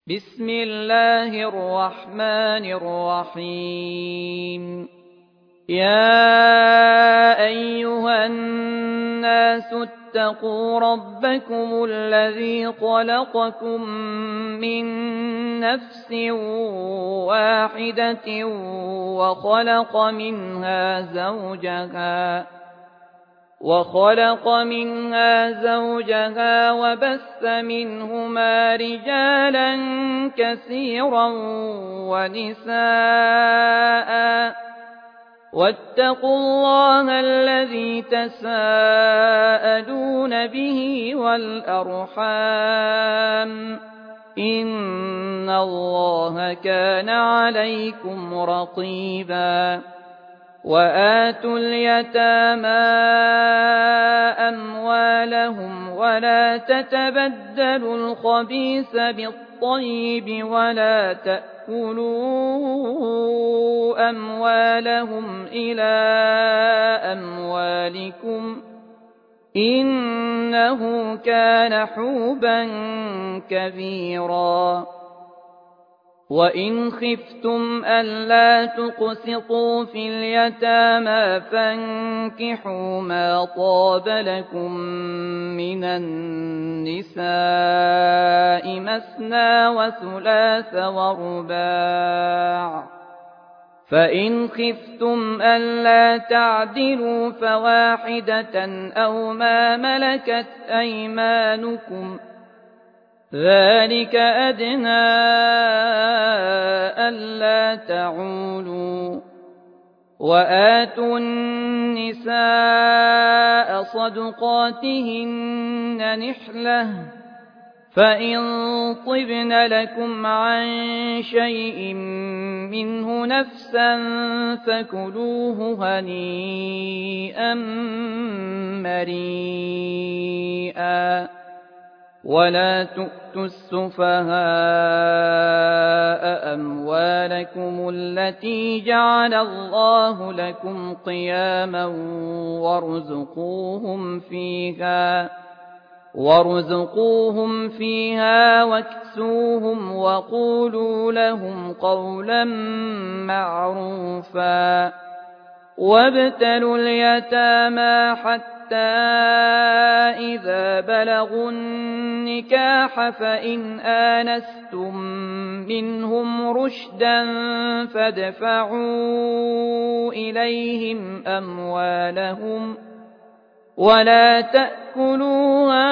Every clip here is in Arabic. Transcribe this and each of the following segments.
بسم الله الرحمن الرحيم يا أيها الناس اتقوا ربكم الذي خلقكم من نفس واحدة وخلق منها زوجها وبث منهما رجالا كثيرا ونساء واتقوا الله الذي تساءلون به والأرحام إن الله كان عليكم رقيبا وآتوا اليتامى أموالهم ولا تتبدلوا الخبيث بالطيب ولا تأكلوا أموالهم إلى أموالكم إنه كان حوبا كبيرا وإن خفتم ألا تقسطوا في اليتامى فانكحوا ما طاب لكم من النساء مثنى وثلاث ورباع فإن خفتم ألا تعدلوا فواحدة أو ما ملكت أيمانكم ذلك أدنى ألا تعولوا وآتوا النساء صدقاتهن نحلة فإن طبن لكم عن شيء منه نفسا فكلوه هنيئا مريئا ولا تؤتوا السفهاء أموالكم التي جعل الله لكم قياما وارزقوهم فيها واكسوهم وقولوا لهم قولا معروفا وابتلوا اليتامى حتى إذا بلغوا النكاح فإن آنستم منهم رشدا فادفعوا إليهم أموالهم ولا تأكلوها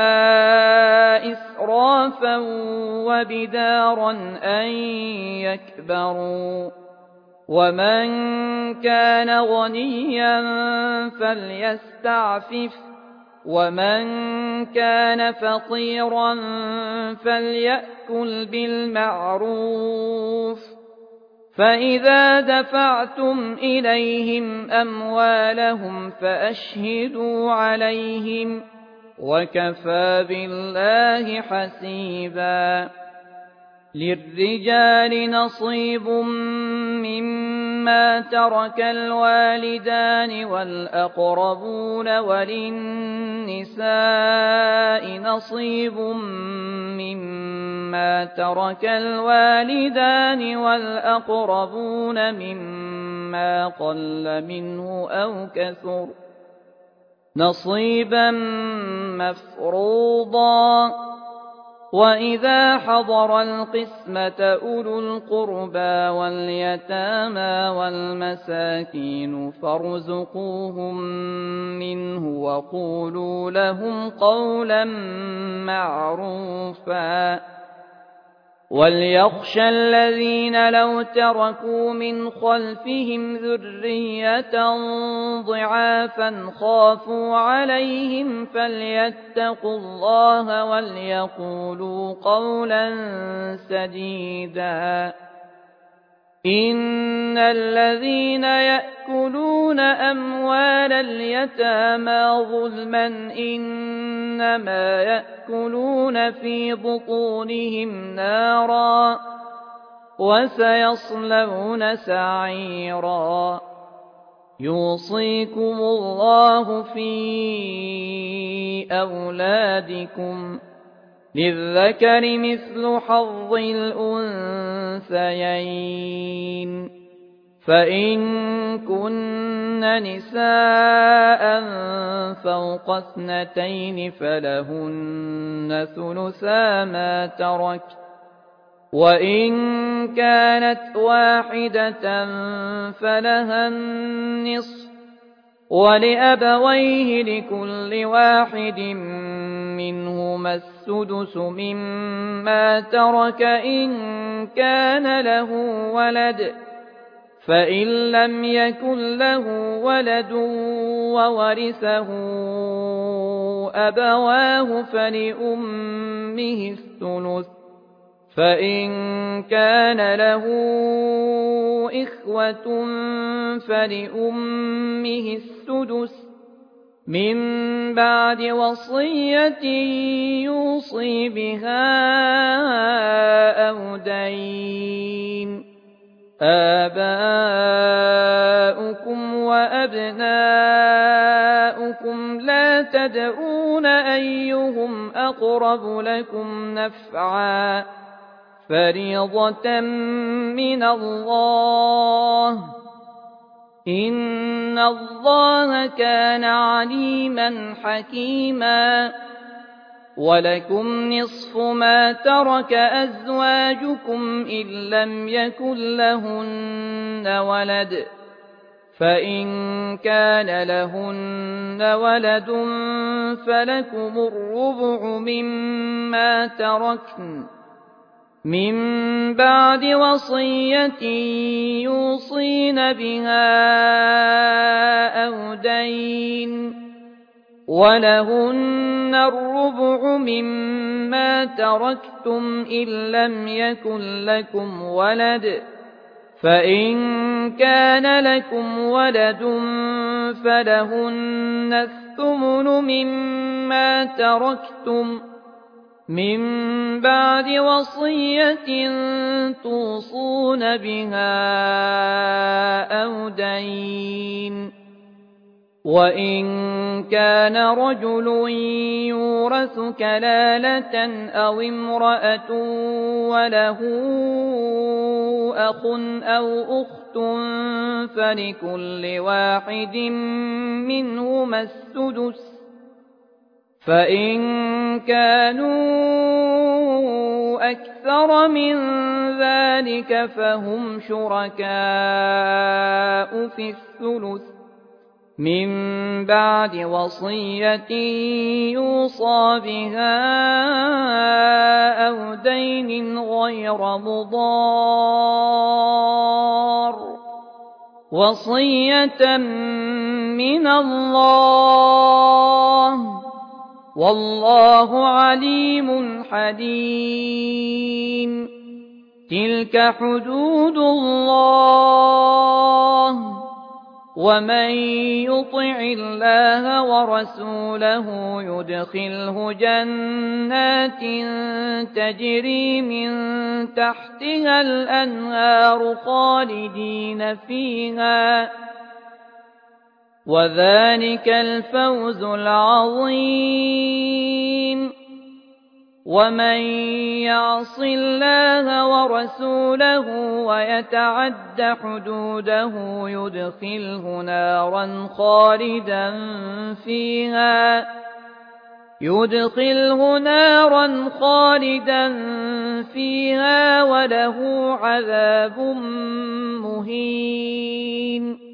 إسرافا وبدارا أن يكبروا ومن كان غنيا فليستعفف ومن كان فقيرا فليأكل بالمعروف فإذا دفعتم إليهم أموالهم فأشهدوا عليهم وكفى بالله حسيبا للرجال نصيب مما ترك الوالدان والأقربون وللنساء نصيب مما ترك الوالدان والأقربون مما قل منه أو كثر نصيبا مفروضا وإذا حضر القسمة أولو القربى واليتامى والمساكين فارزقوهم منه وقولوا لهم قولا معروفا وليخشى الذين لو تركوا من خلفهم ذرية ضعافا خافوا عليهم فليتقوا الله وليقولوا قولا سديدا إن الذين يأكلون أموال اليتامى ظلما إنما يأكلون في بطونهم نارا وسيصلون سعيرا يوصيكم الله في أولادكم للذكر مثل حظ الأنثيين فإن كن نساء فوق 2 فلهن ثلثا ما ترك وإن كانت واحدة فلها النصف ولأبويه لكل واحد منهما السدس مما ترك إن كان له ولد فإن لم يكن له ولد وورثه أبواه فلأمه الثلث فإن كان له إخوة فلأمه السدس من بعد وصية يوصي بها أو دين آباؤكم وأبناؤكم لا تدرون أيهم أقرب لكم نفعا فريضة من الله إن الله كان عليما حكيما ولكم نصف ما ترك أزواجكم إن لم يكن لهن ولد فإن كان لهن ولد فلكم الربع مما تركن من بعد وصية يوصين بها أو دين ولهن الربع مما تركتم إن لم يكن لكم ولد فإن كان لكم ولد فلهن الثمن مما تركتم من بعد وصية توصون بها أو دين وإن كان رجل يورث كلالة أو امرأة وله أخ أو أخت فلكل واحد منهما السدس فإن كانوا أكثر من ذلك فهم شركاء في الثلث من بعد وصية يوصى بها أو دين غير مضار وصية من الله والله عليم حليم تلك حدود الله ومن يطع الله ورسوله يدخله جنات تجري من تحتها الأنهار خالدين فيها وذلك الفوز العظيم ومن يعص الله ورسوله ويتعد حدوده يدخله نارا خالدا فيها وله عذاب مهين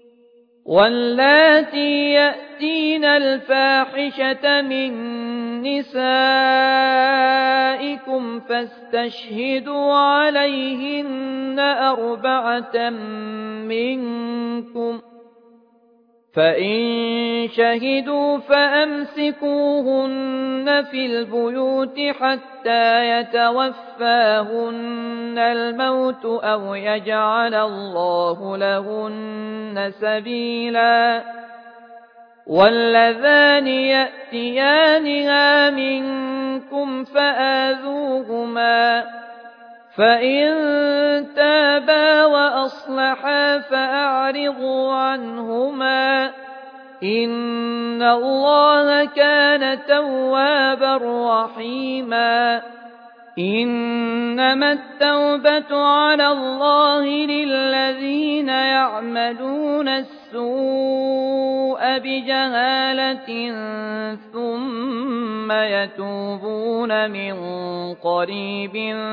واللاتي يأتين الفاحشة من نسائكم فاستشهدوا عليهن 4 منكم فإن شهدوا فأمسكوهن في البيوت حتى يتوفاهن الموت أو يجعل الله لهن سبيلا واللذان يأتيانها منكم فآذوهما فإن تابا وأصلحا فأعرضوا عنهما إن إن الله كان توابا رحيما إنما التوبة على الله للذين يعملون السوء بجهالة ثم يتوبون من قريب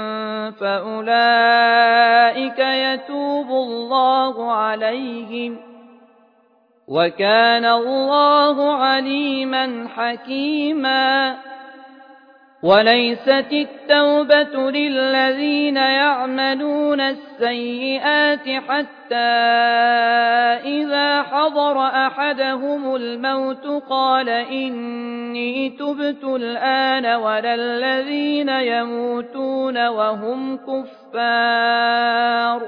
فأولئك يتوب الله عليهم وكان الله عليما حكيما وليست التوبة للذين يعملون السيئات حتى إذا حضر أحدهم الموت قال إني تبت الآن ولا الذين يموتون وهم كفار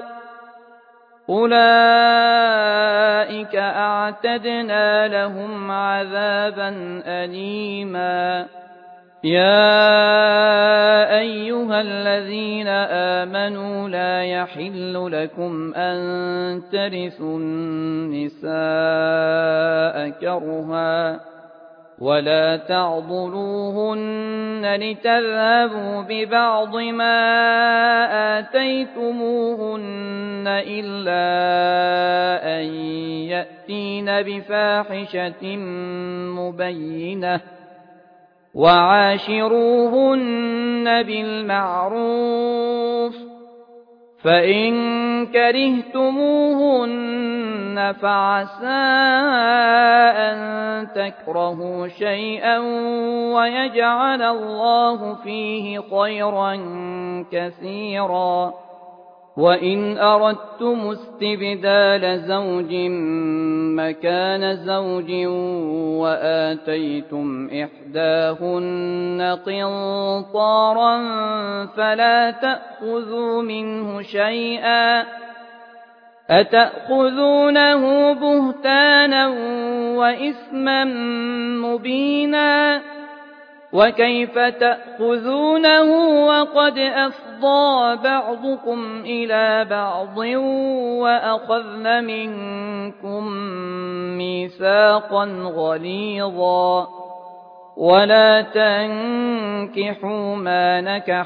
أولئك أعتدنا لهم عذابا أليما يا أيها الذين آمنوا لا يحل لكم أن ترثوا النساء كرها ولا تعضلوهن لتذهبوا ببعض ما آتيتموهن إلا أن يأتين بفاحشة مبينة وعاشروهن بالمعروف فإن كرهتموهن فعسى أن تكرهوا شيئا ويجعل الله فيه خيرا كثيرا وإن أردتم استبدال زوج مكان زوج وآتيتم إحداهن قنطارا فلا تأخذوا منه شيئا أتأخذونه بهتانا وإثما مبينا وكيف تأخذونه وقد أفضى بعضكم إلى بعض وأخذن منكم ميثاقا غليظا ولا تنكحوا ما نكح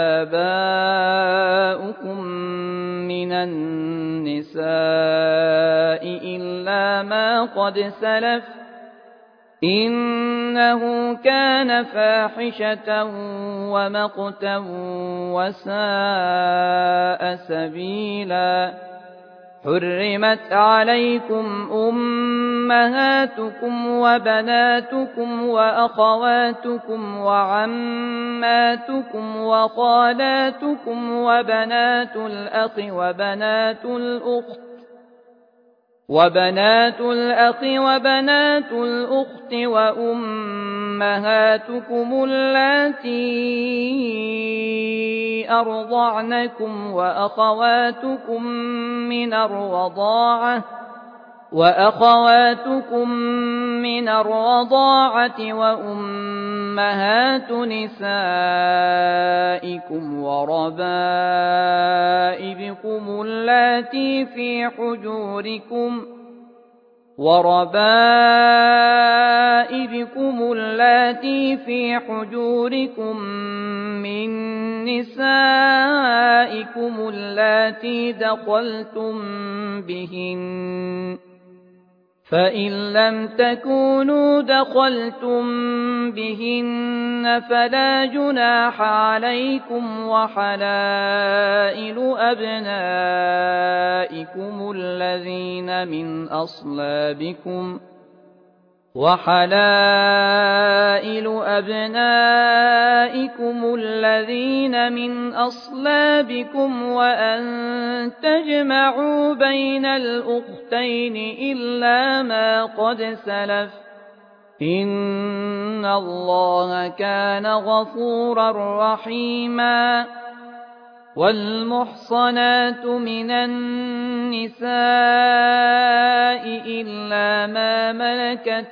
آباؤكم من النساء إلا ما قد سلف إنه كان فاحشة ومقتا وساء سبيلا حرمت عليكم أمهاتكم وبناتكم وأخواتكم وعماتكم وخالاتكم وبنات الأخ وبنات الأخت وأمهاتكم اللاتي أرضعنكم وأخواتكم من الرضاعة وأمهات نسائكم وربائبكم اللاتي في حجوركم من نسائكم اللاتي دخلتم بهن فإن لم تكونوا دخلتم بهن فلا جناح عليكم وحلائل أبنائكم الذين من أصلابكم وأن تجمعوا بين الأختين إلا ما قد سلف إن الله كان غفورا رحيما والمحصنات من النساء إلا ما ملكت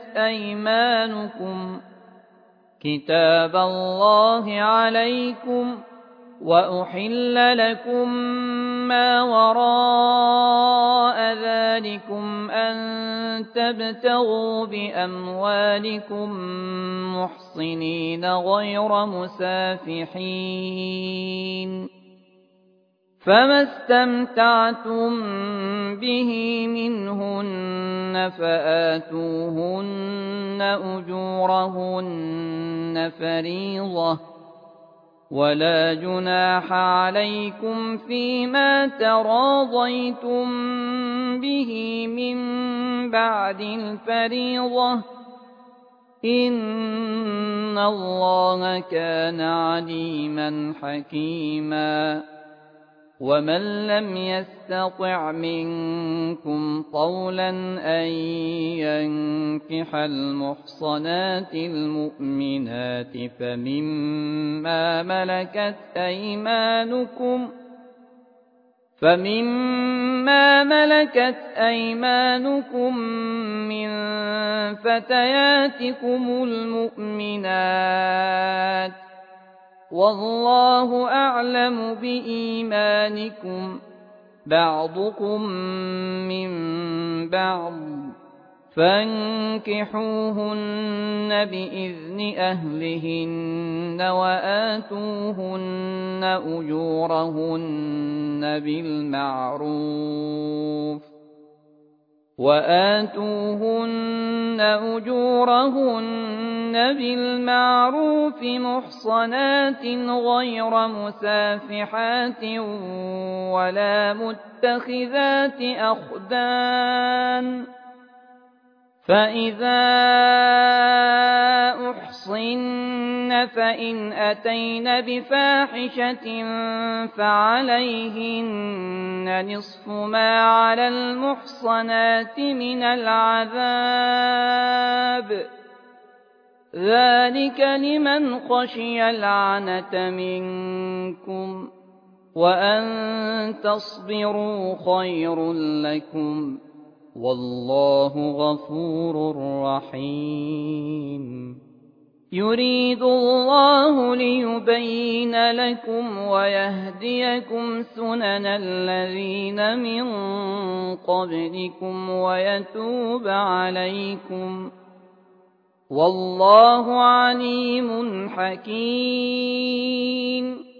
أيمانكم كتاب الله عليكم وأحل لكم ما وراء ذلكم أن تبتغوا بأموالكم محصنين غير مسافحين فما استمتعتم به منهن فآتوهن أجورهن فريضة ولا جناح عليكم فيما تراضيتم به من بعد الفريضة إن الله كان عليما حكيما ومن لم يستطع منكم طولا أن ينكح المحصنات المؤمنات فمما ملكت أيمانكم من فتياتكم المؤمنات والله أعلم بإيمانكم بعضكم من بعض فانكحوهن بإذن أهلهن وآتوهن أجورهن بالمعروف محصنات غير مسافحات ولا متخذات أخدان فإذا أحصن فإن أتين بفاحشة فعليهن نصف ما على المحصنات من العذاب ذلك لمن خشي العنة منكم وأن تصبروا خير لكم والله غفور رحيم يريد الله ليبين لكم ويهديكم سنن الذين من قبلكم ويتوب عليكم والله عليم حكيم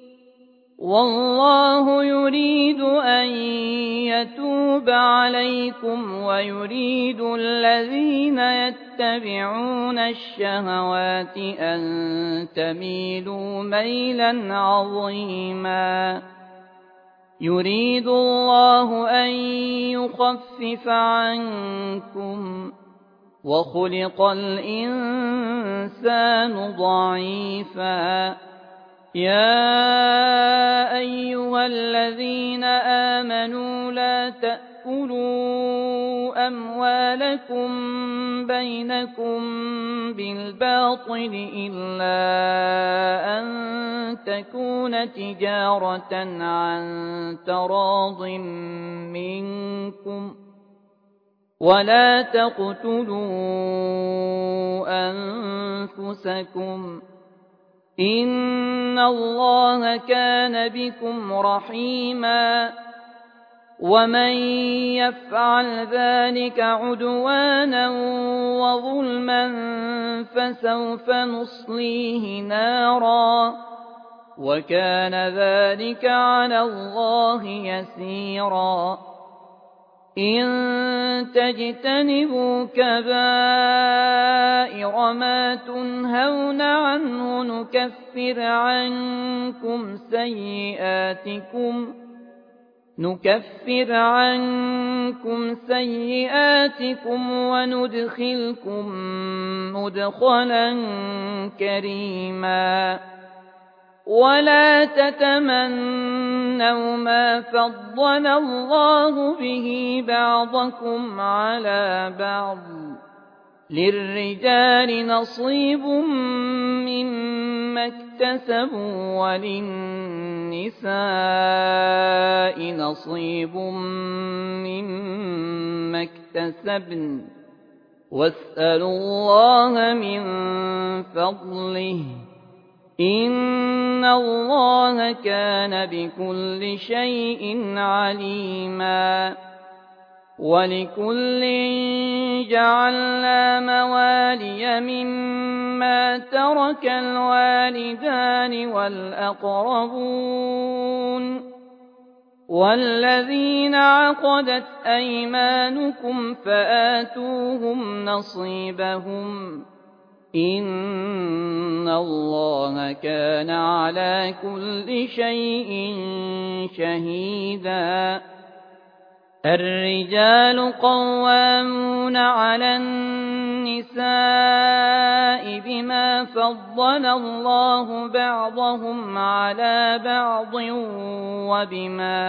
والله يريد أن يتوب عليكم ويريد الذين يتبعون الشهوات أن تميلوا ميلا عظيما يريد الله أن يخفف عنكم وخلق الإنسان ضعيفا يا أيها الذين آمنوا لا تأكلوا أموالكم بينكم بالباطل إلا أن تكون تجارة عن تراض منكم ولا تقتلوا أنفسكم إن الله كان بكم رحيما ومن يفعل ذلك عدوانا وظلما فسوف نصليه نارا وكان ذلك على الله يسيرا إن تجتنبوا كبائر ما تنهون عنه نكفر عنكم سيئاتكم وندخلكم مدخلا كريما ولا تتمنوا ما فضل الله به بعضكم على بعض للرجال نصيب مما اكتسبوا وللنساء نصيب مما اكتسبن واسألوا الله من فضله إن إِنَّ اللَّهَ كَانَ بِكُلِّ شَيْءٍ عَلِيمًا وَلِكُلٍّ جَعَلْنَا مَوَالِيَ مِمَّا تَرَكَ الْوَالِدَانِ وَالْأَقْرَبُونَ وَالَّذِينَ عَقَدَتْ أَيْمَانُكُمْ فَآتُوهُمْ نَصِيبَهُمْ ۚ إِنَّ اللَّهَ كَانَ عَلَىٰ كُلِّ شَيْءٍ شَهِيدًا الرِّجَالُ قَوَّامُونَ عَلَى النِّسَاءِ بِمَا فَضَّلَ اللَّهُ بَعْضَهُمْ عَلَىٰ بَعْضٍ وَبِمَا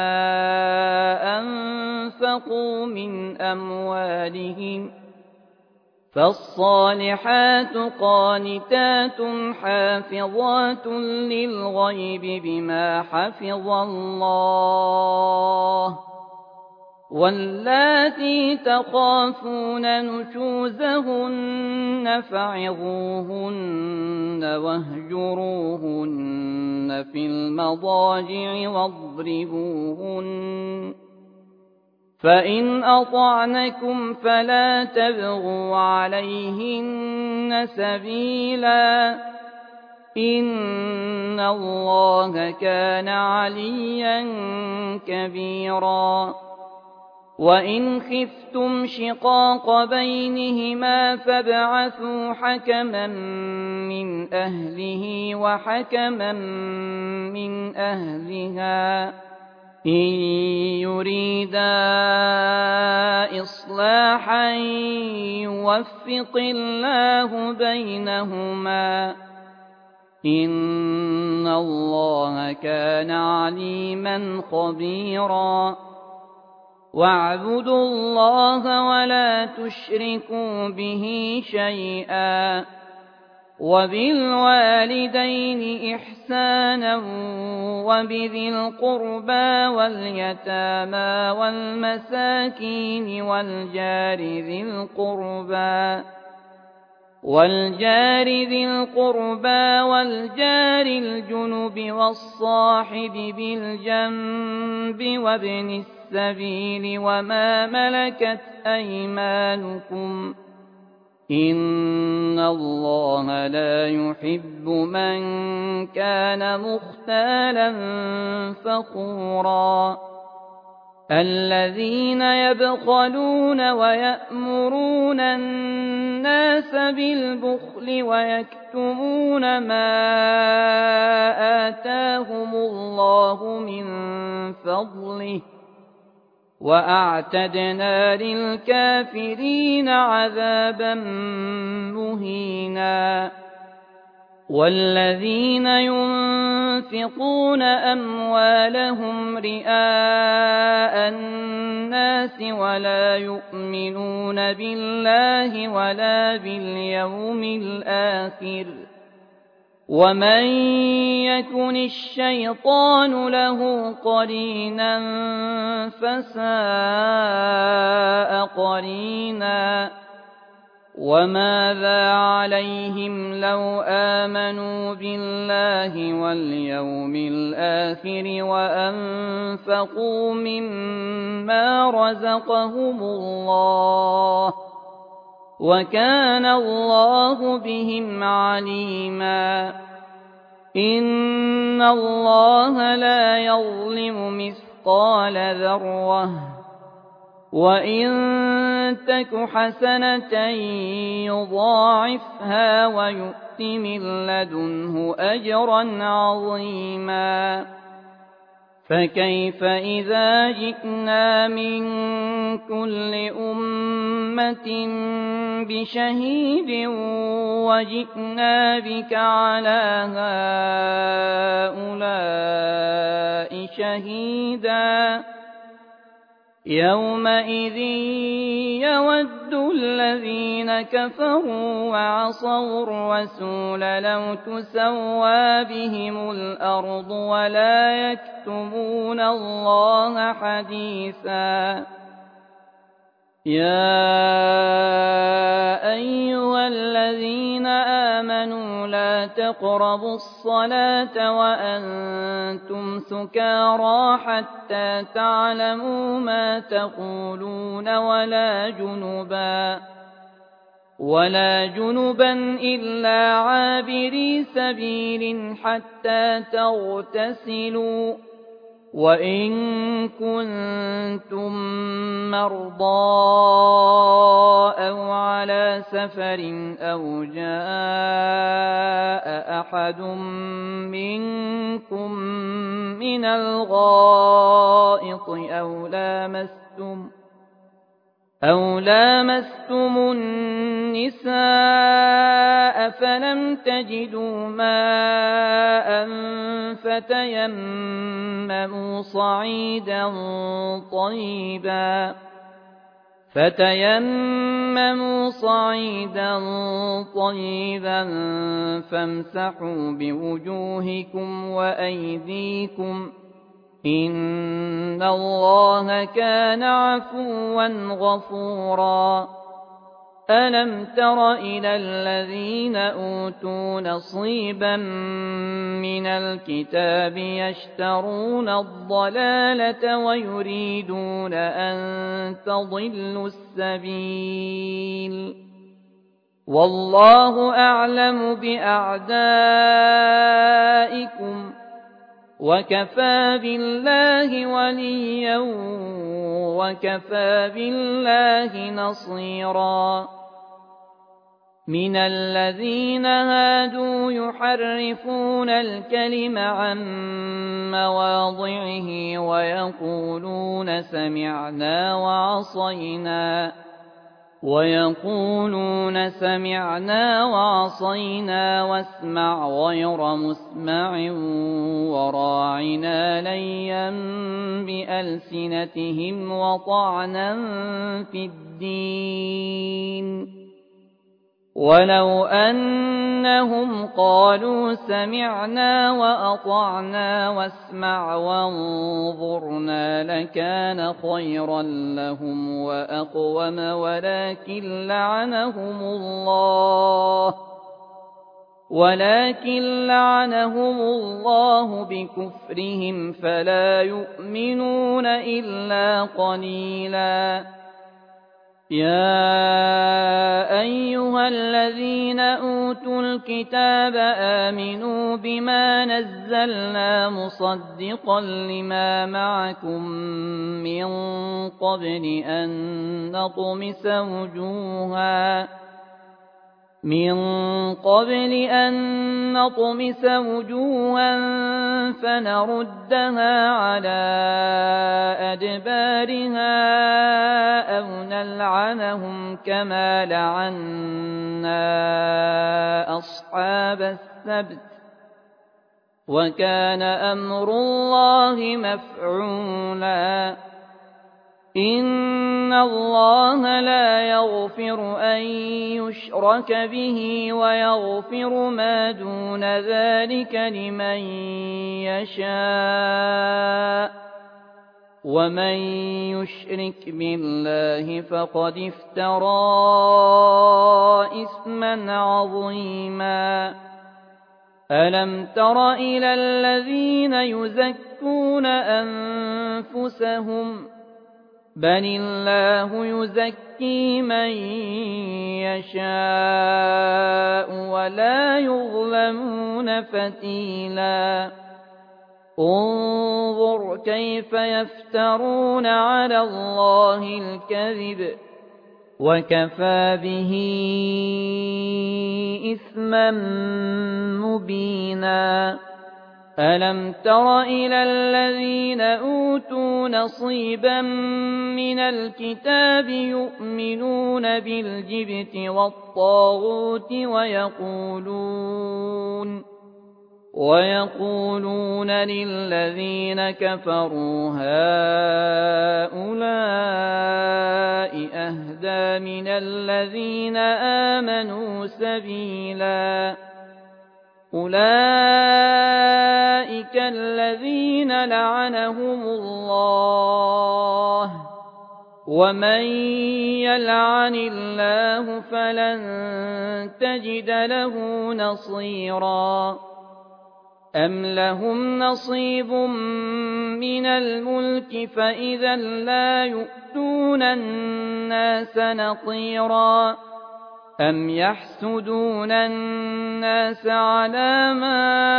أَنفَقُوا مِنْ أَمْوَالِهِمْ ۚ فَالصَّالِحَاتُ قَانِتَاتٌ حَافِظَاتٌ لِّلْغَيْبِ بِمَا حَفِظَ اللَّهُ ۚ وَاللَّاتِي تَخَافُونَ نُشُوزَهُنَّ فَعِظُوهُنَّ وَاهْجُرُوهُنَّ فِي الْمَضَاجِعِ وَاضْرِبُوهُنَّ ۖ فَإِنْ أَطَعْنَكُمْ فَلَا تَبْغُوا عَلَيْهِنَّ سَبِيلًا ۗ إِنَّ اللَّهَ كَانَ عَلِيًّا كَبِيرًا وَإِنْ خِفْتُمْ شِقَاقَ بَيْنِهِمَا فَابْعَثُوا حَكَمًا مِّنْ أَهْلِهِ وَحَكَمًا مِّنْ أَهْلِهَا إِن يُرِيدَا إِصْلَاحًا يُوَفِّقِ اللَّهُ بَيْنَهُمَا ۗ إِنَّ اللَّهَ كَانَ عَلِيمًا خَبِيرًا وَاعْبُدُوا اللَّهَ وَلَا تُشْرِكُوا بِهِ شَيْئًا وَبِالْوَالِدَيْنِ إِحْسَانًا وَبِذِي الْقُرْبَىٰ وَالْيَتَامَىٰ وَالْمَسَاكِينِ وَالْجَارِ ذِي الْقُرْبَىٰ وَالْجَارِ الْجُنُبِ وَالصَّاحِبِ بِالْجَنبِ وَابْنِ السَّبِيلِ وَمَا مَلَكَتْ أَيْمَانُكُمْ ۗ إِنَّ اللَّهَ لَا يُحِبُّ مَن كَانَ مُخْتَالًا فَخُورًا الَّذِينَ يَبْخَلُونَ وَيَأْمُرُونَ النَّاسَ بِالْبُخْلِ وَيَكْتُمُونَ مَا آتَاهُمُ اللَّهُ مِن فَضْلِهِ ۗ وَأَعْتَدْنَا لِلْكَافِرِينَ عَذَابًا مُّهِينًا وَالَّذِينَ يُنفِقُونَ أَمْوَالَهُمْ رِئَاءَ النَّاسِ وَلَا يُؤْمِنُونَ بِاللَّهِ وَلَا بِالْيَوْمِ الْآخِرِ ۗ وَمَن يَكُنِ الشَّيْطَانُ لَهُ قَرِينًا فَسَاءَ قَرِينًا وَمَاذَا عَلَيْهِمْ لَوْ آمَنُوا بِاللَّهِ وَالْيَوْمِ الْآخِرِ وَأَنفَقُوا مِمَّا رَزَقَهُمُ اللَّهُ ۚ وَكَانَ اللَّهُ بِهِمْ عَلِيمًا إِنَّ اللَّهَ لَا يَظْلِمُ مِثْقَالَ ذَرَّةٍ ۖ وَإِن تَكُ حَسَنَةً يُضَاعِفْهَا وَيُؤْتِ مِن لَّدُنْهُ أَجْرًا عَظِيمًا فَكَيْفَ إِذَا جِئْنَا مِن كُلِّ أُمَّةٍ بِشَهِيدٍ وَجِئْنَا بِكَ عَلَىٰ هَٰؤُلَاءِ شَهِيدًا يَوْمَئِذٍ يَوَدُّ الَّذِينَ كَفَرُوا وَعَصَوُا الرَّسُولَ لَوْ تُسَوَّىٰ بِهِمُ الْأَرْضُ وَلَا يَكْتُمُونَ اللَّهَ حَدِيثًا يَا أَيُّهَا الَّذِينَ آمَنُوا لَا تَقْرَبُوا الصَّلَاةَ وَأَنتُمْ سُكَارَىٰ حَتَّىٰ تَعْلَمُوا مَا تَقُولُونَ وَلَا جُنُبًا إِلَّا عَابِرِي سَبِيلٍ حَتَّىٰ تَغْتَسِلُوا ۚ وَإِن كُنتُم مَّرْضَىٰ أَوْ عَلَىٰ سَفَرٍ أَوْ جَاءَ أَحَدٌ مِّنكُم مِّنَ الْغَائِطِ أَوْ لَامَسْتُمُ النِّسَاءَ فَلَمْ تَجِدُوا مَاءً فتيمموا صعيدا طيبا فامسحوا بوجوهكم وأيديكم ۗ إِنَّ اللَّهَ كَانَ عَفُوًّا غَفُورًا. أَلَمْ تَرَ إِلَى الَّذِينَ أُوتُوا نَصِيبًا مِّنَ الْكِتَابِ يَشْتَرُونَ الضَّلَالَةَ وَيُرِيدُونَ أَن تَضِلُّوا السَّبِيلَ ۗ وَاللَّهُ أَعْلَمُ بِأَعْدَائِكُمْ ۚ وَكَفَىٰ بِاللَّهِ وَلِيًّا وَكَفَىٰ بِاللَّهِ نَصِيرًا. مِنَ الَّذِينَ هَادُوا يُحَرِّفُونَ الْكَلِمَ عَن مَّوَاضِعِهِ وَيَقُولُونَ سَمِعْنَا وَعَصَيْنَا وَاسْمَعْ غَيْرَ مُسْمَعٍ وَرَاعِنَا لَيًّا بِأَلْسِنَتِهِمْ وَطَعْنًا فِي الدِّينِ ۚ وَلَوْ أَنَّهُمْ قَالُوا سَمِعْنَا وَأَطَعْنَا وَاسْمَعْ وَانظُرْنَا لَكَانَ خَيْرًا لَّهُمْ وَأَقْوَمَ ولكن لعنهم الله بكفرهم فلا يؤمنون إلا قليلا. يَا أَيُّهَا الَّذِينَ أُوتُوا الْكِتَابَ آمِنُوا بِمَا نَزَّلْنَا مُصَدِّقًا لِّمَا مَعَكُم مِّن قَبْلِ أَن نَّطْمِسَ وُجُوهًا فَنَرُدَّهَا عَلَىٰ أَدْبَارِهَا أَوْ نَلْعَنَهُمْ كَمَا لَعَنَّا أَصْحَابَ السَّبْتِ ۚ وَكَانَ أَمْرُ اللَّهِ مَفْعُولًا. إِنَّ اللَّهَ لَا يَغْفِرُ أَن يُشْرَكَ بِهِ وَيَغْفِرُ مَا دُونَ ذَٰلِكَ لِمَن يَشَاءُ ۚ وَمَن يُشْرِكْ بِاللَّهِ فَقَدِ افْتَرَىٰ إِثْمًا عَظِيمًا. أَلَمْ تَرَ إِلَى الَّذِينَ يُزَكُّونَ أَنفُسَهُم ۚ بَلِ اللَّهُ يُزَكِّي مَن يَشَاءُ وَلَا يُظْلَمُونَ فَتِيلًا. انظُرْ كَيْفَ يَفْتَرُونَ عَلَى اللَّهِ الْكَذِبَ وَكَفَىٰ بِهِ إِثْمًا مُّبِينًا. أَلَمْ تَرَ إِلَى الَّذِينَ أُوتُوا نَصِيبًا مِّنَ الْكِتَابِ يُؤْمِنُونَ بِالْجِبْتِ وَالطَّاغُوتِ وَيَقُولُونَ لِلَّذِينَ كَفَرُوا هَٰؤُلَاءِ أَهْدَىٰ مِنَ الَّذِينَ آمَنُوا سَبِيلًا. أُولَٰئِكَ الَّذِينَ لَعَنَهُمُ اللَّهُ ومن يلعن الله فلن تجد له نصيرا أم لهم نصيب من الملك فإذا لا يؤتون الناس نقيرا أم يحسدون الناس على ما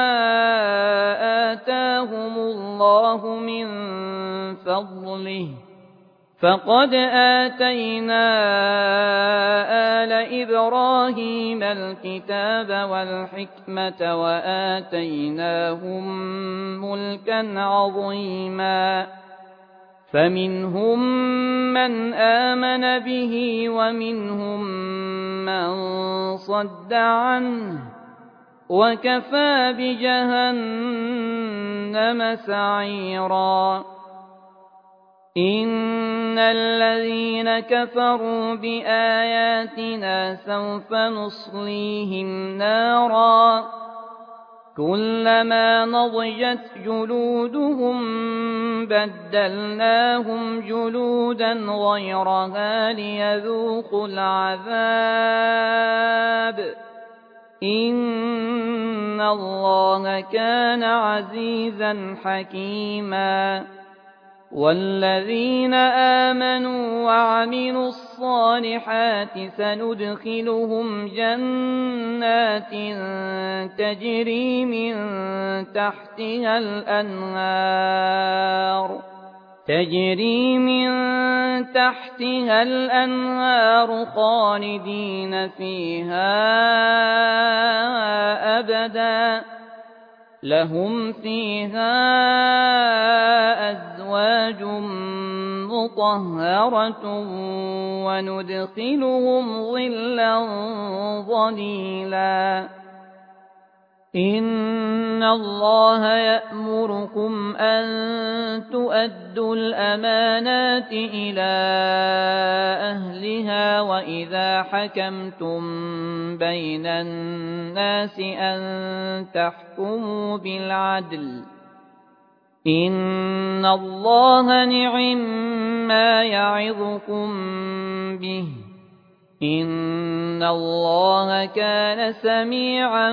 آتاهم الله من فضله فقد آتينا آل إبراهيم الكتاب والحكمة وآتيناهم ملكا عظيما فمنهم من آمن به ومنهم من صد عنه وكفى بجهنم سعيرا إن الذين كفروا بآياتنا سوف نصليهم نارا كلما نضجت جلودهم بدلناهم جلودا غيرها ليذوقوا العذاب إن الله كان عزيزا حكيما والذين آمنوا وعملوا الصالحات سندخلهم جنات تجري من تحتها الأنهار خالدين فيها أبدا لهم فيها أزواج مطهرة وندخلهم ظلا ظليلا إن الله يأمركم أن تؤدوا الأمانات إلى أهلها وإذا حكمتم بين الناس أن تحكموا بالعدل إن الله نعم يعظكم به إن الله كان سميعا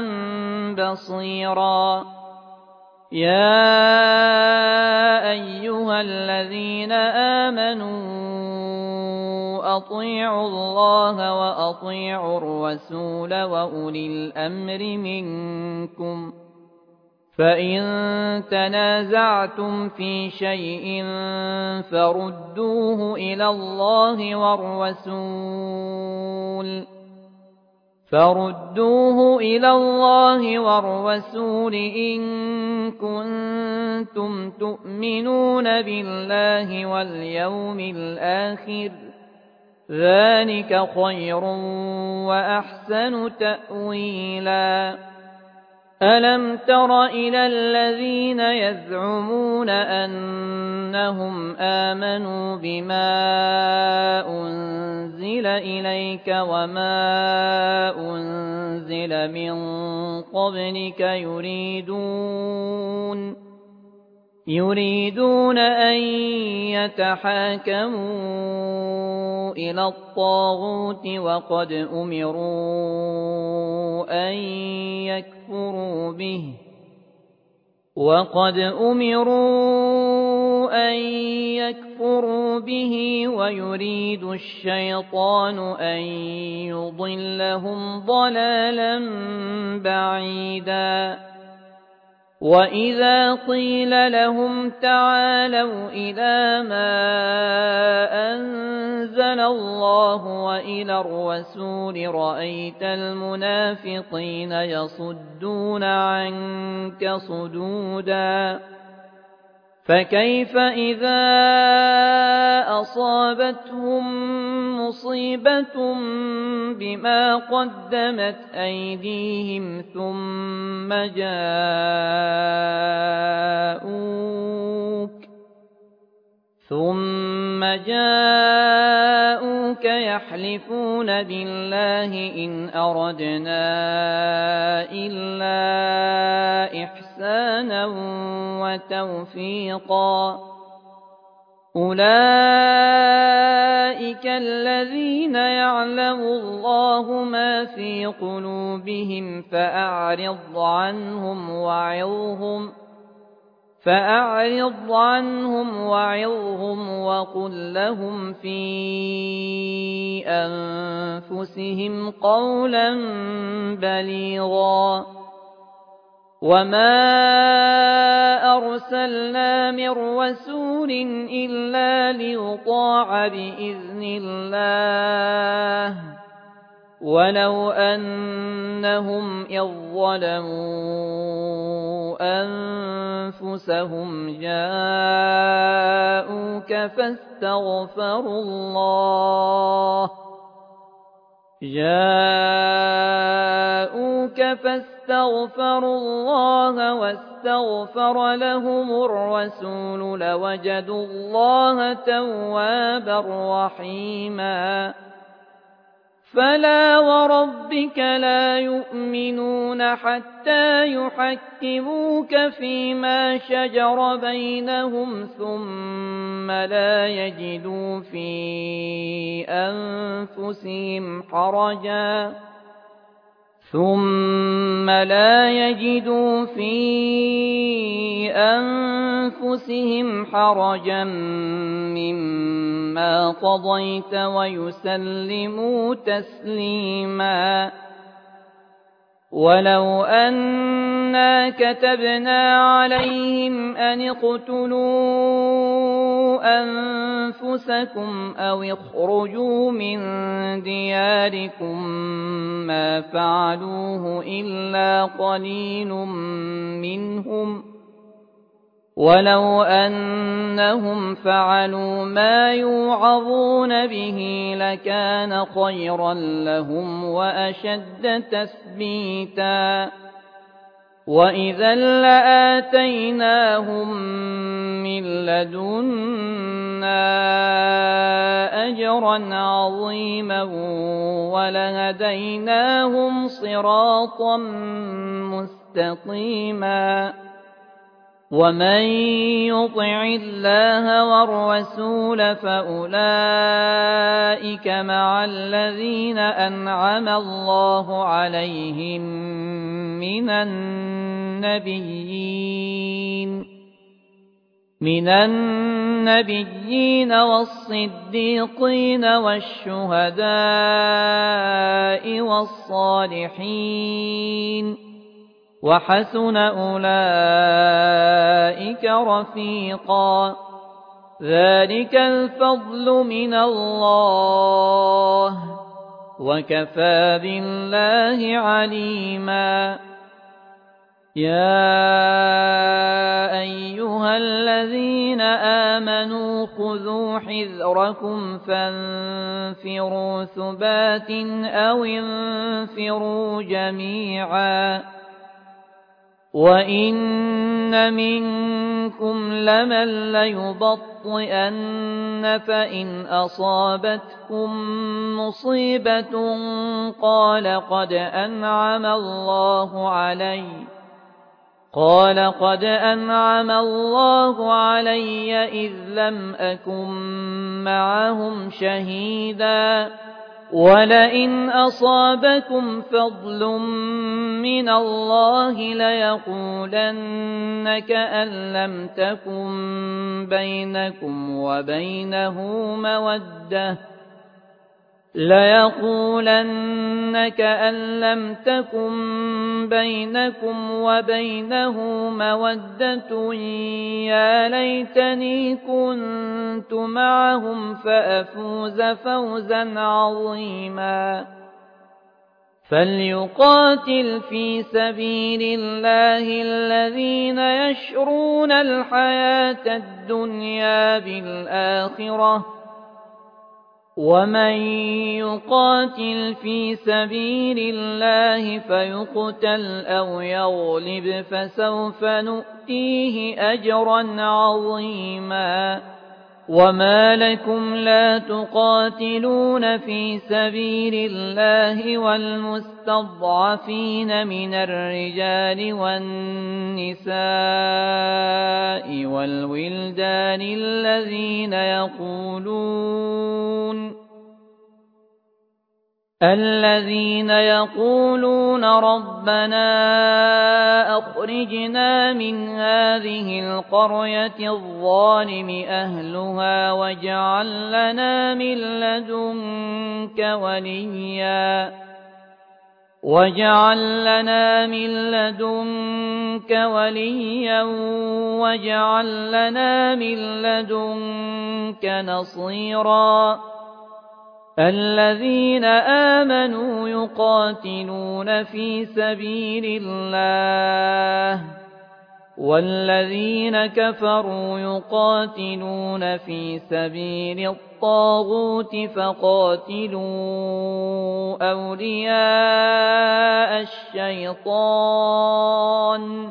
بصيرا يا أيها الذين آمنوا أطيعوا الله وأطيعوا الرسول وأولي الأمر منكم فإن تنازعتم في شيء فردوه إلى الله والرسول إن كنتم تؤمنون بالله واليوم الآخر ذلك خير وأحسن تأويلا ألم تر إلى الذين يزعمون أنهم آمنوا بما أنزل إليك وما أنزل من قبلك يريدون أن يتحاكموا إلى الطاغوت وقد أمروا أن يكفروا به ويريد الشيطان أن يضلهم ضلالا بعيدا وإذا قيل لهم تعالوا إلى ما أنزل الله وإلى الرسول رأيت المنافقين يصدون عنك صدودا فكيف إذا أصابتهم مصيبة بما قدمت أيديهم ثم جاءوك يحلفون بالله إن أردنا إلا إحسانا وتوفيقا أولئك أولئك الذين يعلم الله ما في قلوبهم فأعرض عنهم وعظهم وقل لهم في أنفسهم قولا بليغا وما أرسلنا من رسول إلا ليطاع بإذن الله ولو أنهم إذ ظلموا أنفسهم جاءوك فاستغفروا الله واستغفر لهم الرسول لوجدوا الله توابا رحيما فلا وربك لا يؤمنون حتى يحكموك فيما شجر بينهم ثم لا يجدوا في أنفسهم حرجا مما قضيت ويسلموا تسليما ولو أنا كتبنا عليهم أن اقتلوا أنفسكم أو اخرجوا من دياركم ما فعلوه إلا قليل منهم ولو أنهم فعلوا ما يوعظون به لكان خيرا لهم وأشد تثبيتا وإذا لآتيناهم من لدنا أجرا عظيما ولهديناهم صراطا مستقيما ومن يطع الله والرسول فأولئك مع الذين أنعم الله عليهم من النبيين والصديقين والشهداء والصالحين وحسن أولئك رفيقا ذلك الفضل من الله وكفى بالله عليما يا أيها الذين آمنوا خذوا حذركم فانفروا ثبات أو انفروا جميعا وإن منكم لمن ليبطئن فإن أصابتكم مصيبة قال قد أنعم الله علي إذ لم أكن معهم شهيدا ولئن أصابكم فضل من الله ليقولن كأن لم تكن بينكم وبينه مودة يا ليتني كنت معهم فأفوز فوزا عظيما فليقاتل في سبيل الله الذين يشرون الحياة الدنيا بالآخرة ومن يقاتل في سبيل الله فيقتل أو يغلب فسوف نؤتيه أجرا عظيما وما لكم لا تقاتلون في سبيل الله والمستضعفين من الرجال والنساء والولدان الذين يقولون ربنا أخرجنا من هذه القرية الظالم أهلها واجعل لنا من لدنك وليا واجعل لنا من لدنك نصيرا الذين آمنوا يقاتلون في سبيل الله والذين كفروا يقاتلون في سبيل الطاغوت فقاتلوا أولياء الشيطان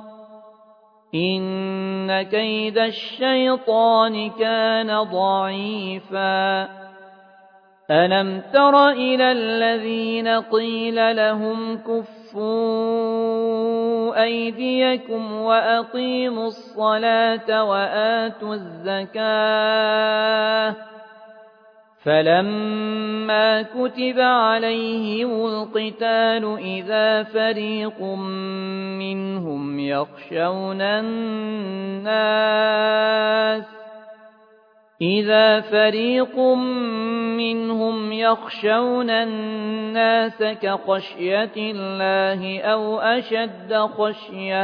إن كيد الشيطان كان ضعيفا ألم تر إلى الذين قيل لهم كفوا أيديكم وأقيموا الصلاة وآتوا الزكاة فلما كتب عليهم القتال إذا فريق منهم يخشون الناس كخشية الله أو أشد خشية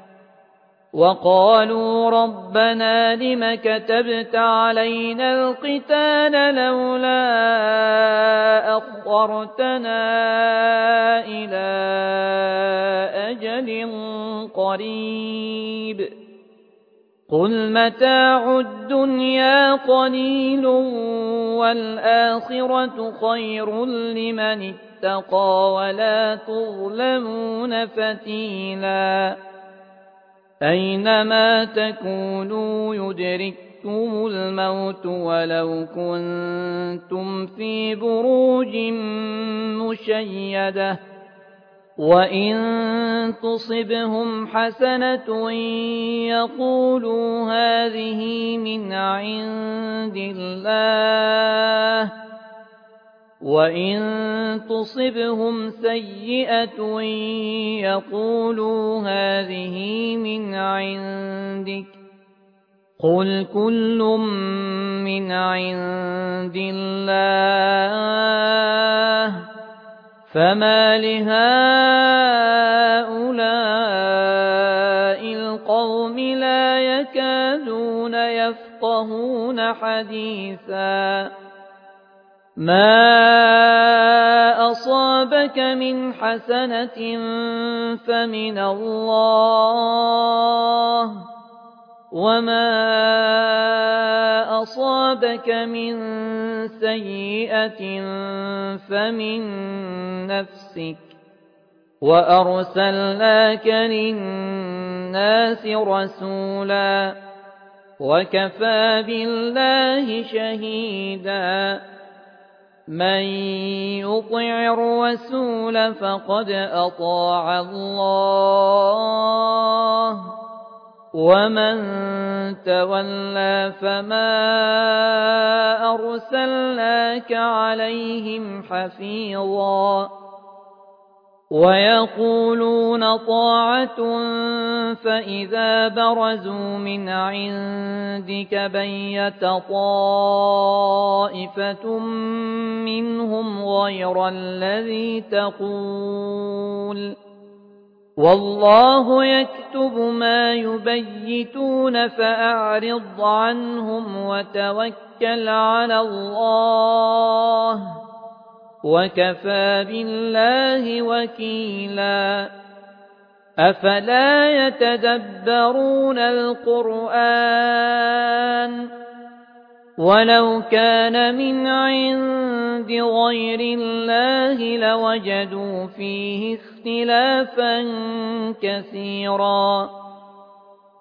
وقالوا ربنا لم كتبت علينا القتال لولا أخرتنا إلى أجل قريب قل متاع الدنيا قليل والآخرة خير لمن اتقى ولا تظلمون فتيلا أينما تكونوا يدرككم الموت ولو كنتم في بروج مشيدة وإن تصبهم حسنة يقولوا هذه من عند الله وإن تصبهم سيئة يقولوا هذه من عندك قل كل من عند الله فما لهؤلاء القوم لا يكادون يفقهون حديثا ما أصابك من حسنة فمن الله وما أصابك من سيئة فمن نفسك وأرسلناك للناس رسولا وكفى بالله شهيدا من يطع الرسول فقد أطاع الله ومن تولى فما أرسلناك عليهم حفيظا ويقولون طاعة فإذا برزوا من عندك بيت طائفة منهم غير الذي تقول والله يكتب ما يبيتون فأعرض عنهم وتوكل على الله وكفى بالله وكيلا أفلا يتدبرون القرآن ولو كان من عند غير الله لوجدوا فيه اختلافا كثيرا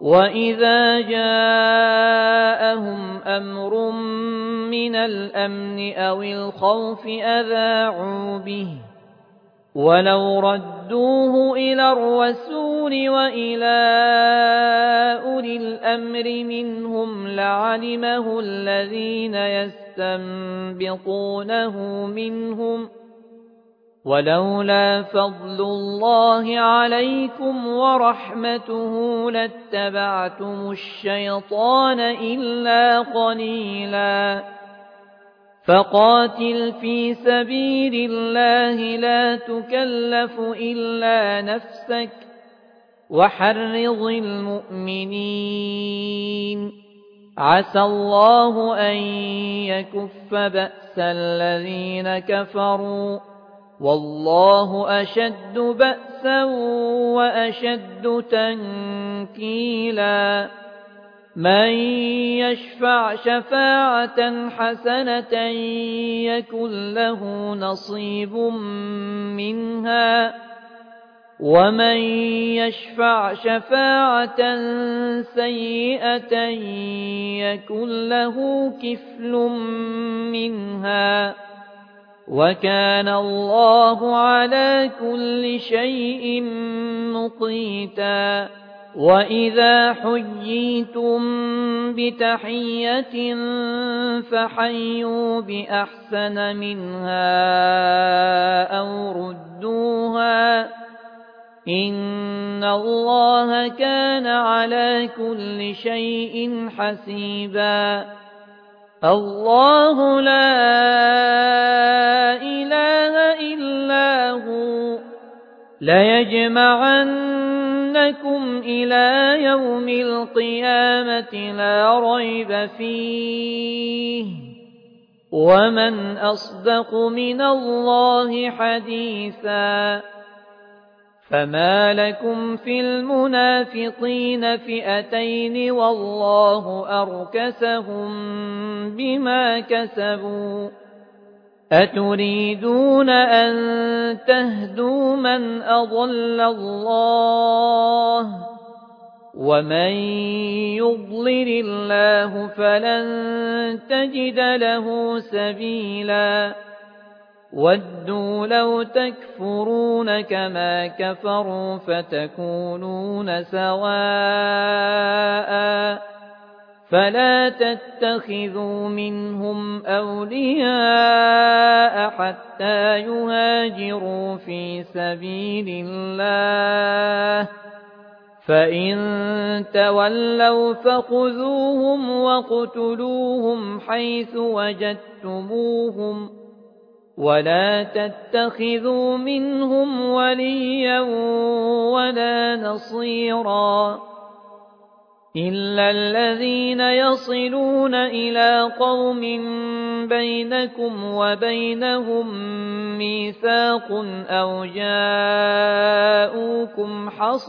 وَإِذَا جَاءَهُمْ أَمْرٌ مِّنَ الْأَمْنِ أَوِ الْخَوْفِ أَذَاعُوا بِهِ وَلَوْ رَدُّوهُ إِلَى الرَّسُولِ وَإِلَى أُولِي الْأَمْرِ مِنْهُمْ لَعَلِمَهُ الَّذِينَ يَسْتَنبِطُونَهُ مِنْهُمْ وَلَوْلَا فَضْلُ اللَّهِ عَلَيْكُمْ وَرَحْمَتُهُ لَاتَّبَعْتُمُ الشَّيْطَانَ إِلَّا قَلِيلًا فَقَاتِلْ فِي سَبِيلِ اللَّهِ لَا تُكَلَّفُ إِلَّا نَفْسَكَ وَحَرِّضِ الْمُؤْمِنِينَ عَسَى اللَّهُ أَن يَكُفَّ بَأْسَ الَّذِينَ كَفَرُوا وَاللَّهُ أَشَدُّ بَأْسًا وَأَشَدُّ تَنكِيلًا مَن يَشْفَعْ شَفَاعَةً حَسَنَةً يَكُن لَّهُ نَصِيبٌ مِّنْهَا وَمَن يَشْفَعْ شَفَاعَةً سَيِّئَةً يَكُن لَّهُ كِفْلٌ مِّنْهَا وَكَانَ اللَّهُ عَلَى كُلِّ شَيْءٍ مُّقِيتًا وَإِذَا حُيِّيتُم بِتَحِيَّةٍ فَحَيُّوا بِأَحْسَنَ مِنْهَا أَوْ رُدُّوهَا إِنَّ اللَّهَ كَانَ عَلَى كُلِّ شَيْءٍ حَسِيبًا اللَّهُ لَا إِلَٰهَ إِلَّا هُوَ لَيَجْمَعَنَّكُمْ إِلَىٰ يَوْمِ الْقِيَامَةِ لَا رَيْبَ فِيهِ وَمَنْ أَصْدَقُ مِنَ اللَّهِ حَدِيثًا فَمَا لَكُمْ فِي الْمُنَافِقِينَ فِئَتَيْنِ وَاللَّهُ أَرْكَسَهُم بِمَا كَسَبُوا أَتُرِيدُونَ أَن تَهْدُوا مَنْ أَضَلَّ اللَّهُ وَمَن يُضْلِلِ اللَّهُ فَلَن تَجِدَ لَهُ سَبِيلًا وَدُّوا لَوْ تَكْفُرُونَ كَمَا كَفَرُوا فَتَكُونُونَ سَوَاءً فَلَا تَتَّخِذُوا مِنْهُمْ أَوْلِيَاءَ حَتَّى يُهَاجِرُوا فِي سَبِيلِ اللَّهِ فَإِن تَوَلَّوْا فَخُذُوهُمْ وَاقْتُلُوهُمْ حَيْثُ وَجَدتُّمُوهُمْ وَلَا تَتَّخِذُوا مِنْهُمْ وَلِيًّا وَلَا نَصِيرًا إِلَّا الَّذِينَ يَصِلُونَ إِلَىٰ قَوْمٍ بَيْنَكُمْ وَبَيْنَهُم مِّيثَاقٌ أَوْ جَاءُوكُمْ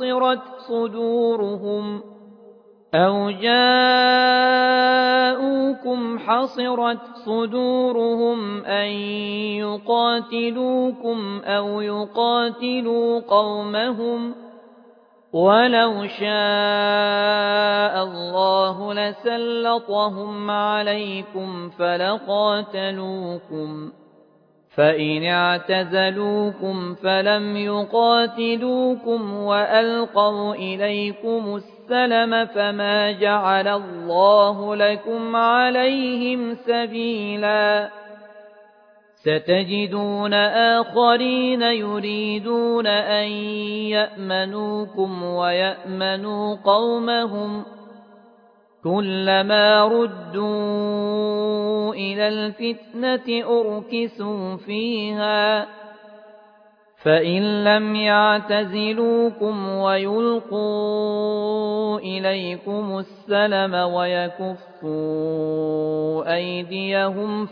حَصِرَتْ صُدُورُهُمْ أَن يُقَاتِلُوكُمْ أَوْ يُقَاتِلُوا قَوْمَهُمْ وَلَوْ شَاءَ اللَّهُ لَسَلَّطَهُمْ عَلَيْكُمْ فَلَقَاتَلُوكُمْ فَإِنِ اعْتَزَلُوكُمْ فَلَمْ يُقَاتِلُوكُمْ وَأَلْقَوْا إِلَيْكُمُ السَّلَمَ فَمَا جَعَلَ اللَّهُ لَكُمْ عَلَيْهِمْ سَبِيلًا سَتَجِدُونَ آخَرِينَ يُرِيدُونَ أَن يَأْمَنُوكُمْ وَيَأْمَنُوا قَوْمَهُمْ كُلَّمَا رُدُّوا إِلَى الْفِتْنَةِ أُرْكِسُوا فِيهَا فَإِن لَّمْ يَعْتَزِلُوكُمْ وَيُلْقُوا إِلَيْكُمُ السَّلَمَ وَيَكُفُّوا أَيْدِيَهُمْ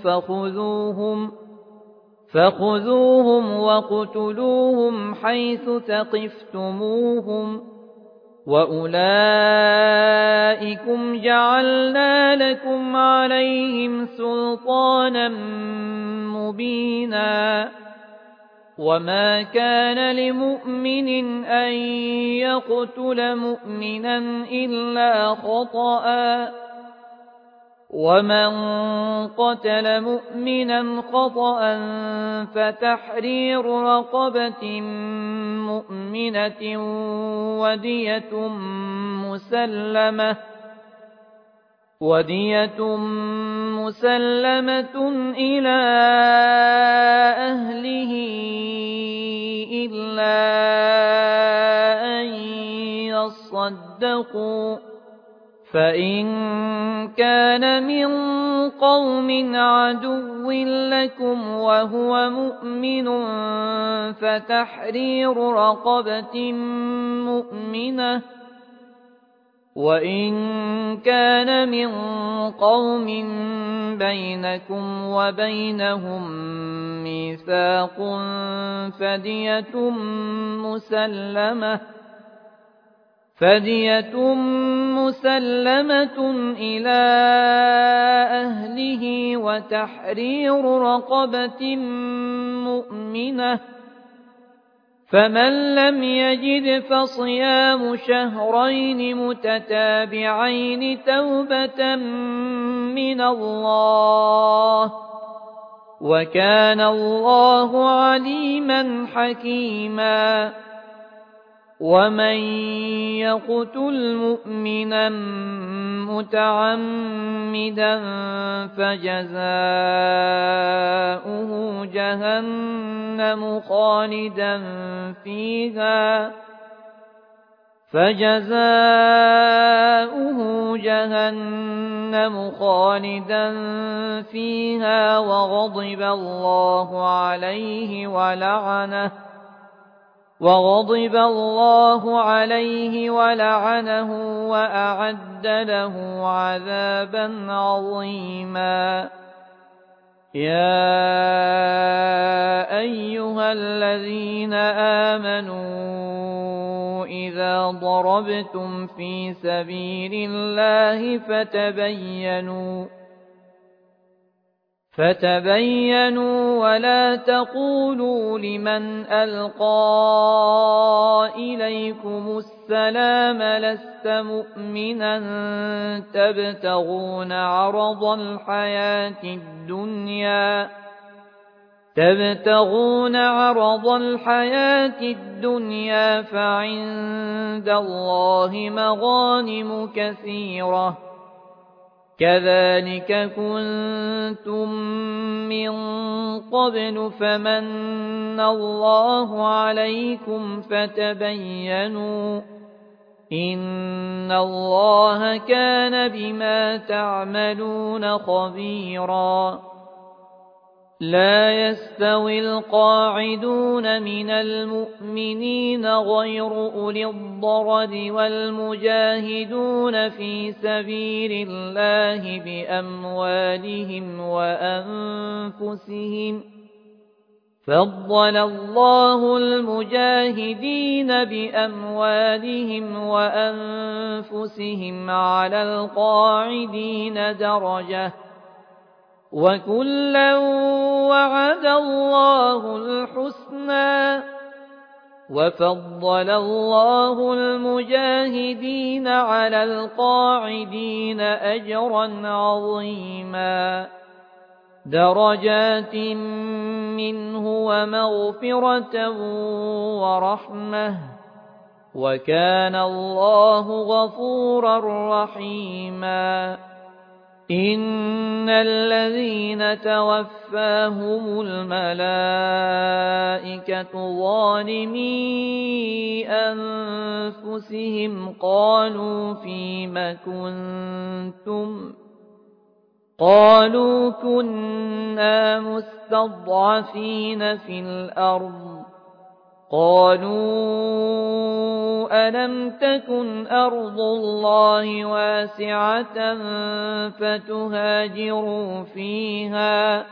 فَخُذُوهُمْ وَاقْتُلُوهُمْ حَيْثُ ثَقِفْتُمُوهُمْ وَأُولَٰئِكُمْ جَعَلْنَا لَكُمْ عَلَيْهِمْ سُلْطَانًا مُّبِينًا وما كان لمؤمن أن يقتل مؤمنا إلا خطأ ومن قتل مؤمنا خطأ فتحرير رقبة مؤمنة ودية مسلمة إلى أهله إلا أن يصدقوا فإن كان من قوم عدو لكم وهو مؤمن فتحرير رقبة مؤمنة وإن كان من قوم بينكم وبينهم ميثاق فدية مسلمة إلى أهله وتحرير رقبة مؤمنة فمن لم يجد فصيام شهرين متتابعين توبة من الله وكان الله عليما حكيما ومن يقتل مؤمنا متعمدا فجزاؤه جهنم خالدا فيها وغضب الله عليه ولعنه وأعد له عذابا عظيما يا أيها الذين آمنوا إذا ضربتم في سبيل الله فتبينوا ولا تقولوا لمن ألقى إليكم السلام لست مؤمنا تبتغون عرض الحياة الدنيا فعند الله مغانم كثيرة كذلك كنتم من قبل فمن الله عليكم فتبينوا إن الله كان بما تعملون خبيرا لا يستوي القاعدون من المؤمنين غير أولي الضرر والمجاهدون في سبيل الله بأموالهم وأنفسهم فضل الله المجاهدين بأموالهم وأنفسهم على القاعدين درجة وكلا وعد الله الحسنى وفضل الله المجاهدين على القاعدين أجرا عظيما درجات منه ومغفرة ورحمة وكان الله غفورا رحيما إن الذين توفاهم الملائكة ظالمي أنفسهم قالوا فيم كنتم قالوا كنا مستضعفين في الأرض قالوا ألم تكن أرض الله واسعة فتهاجروا فيها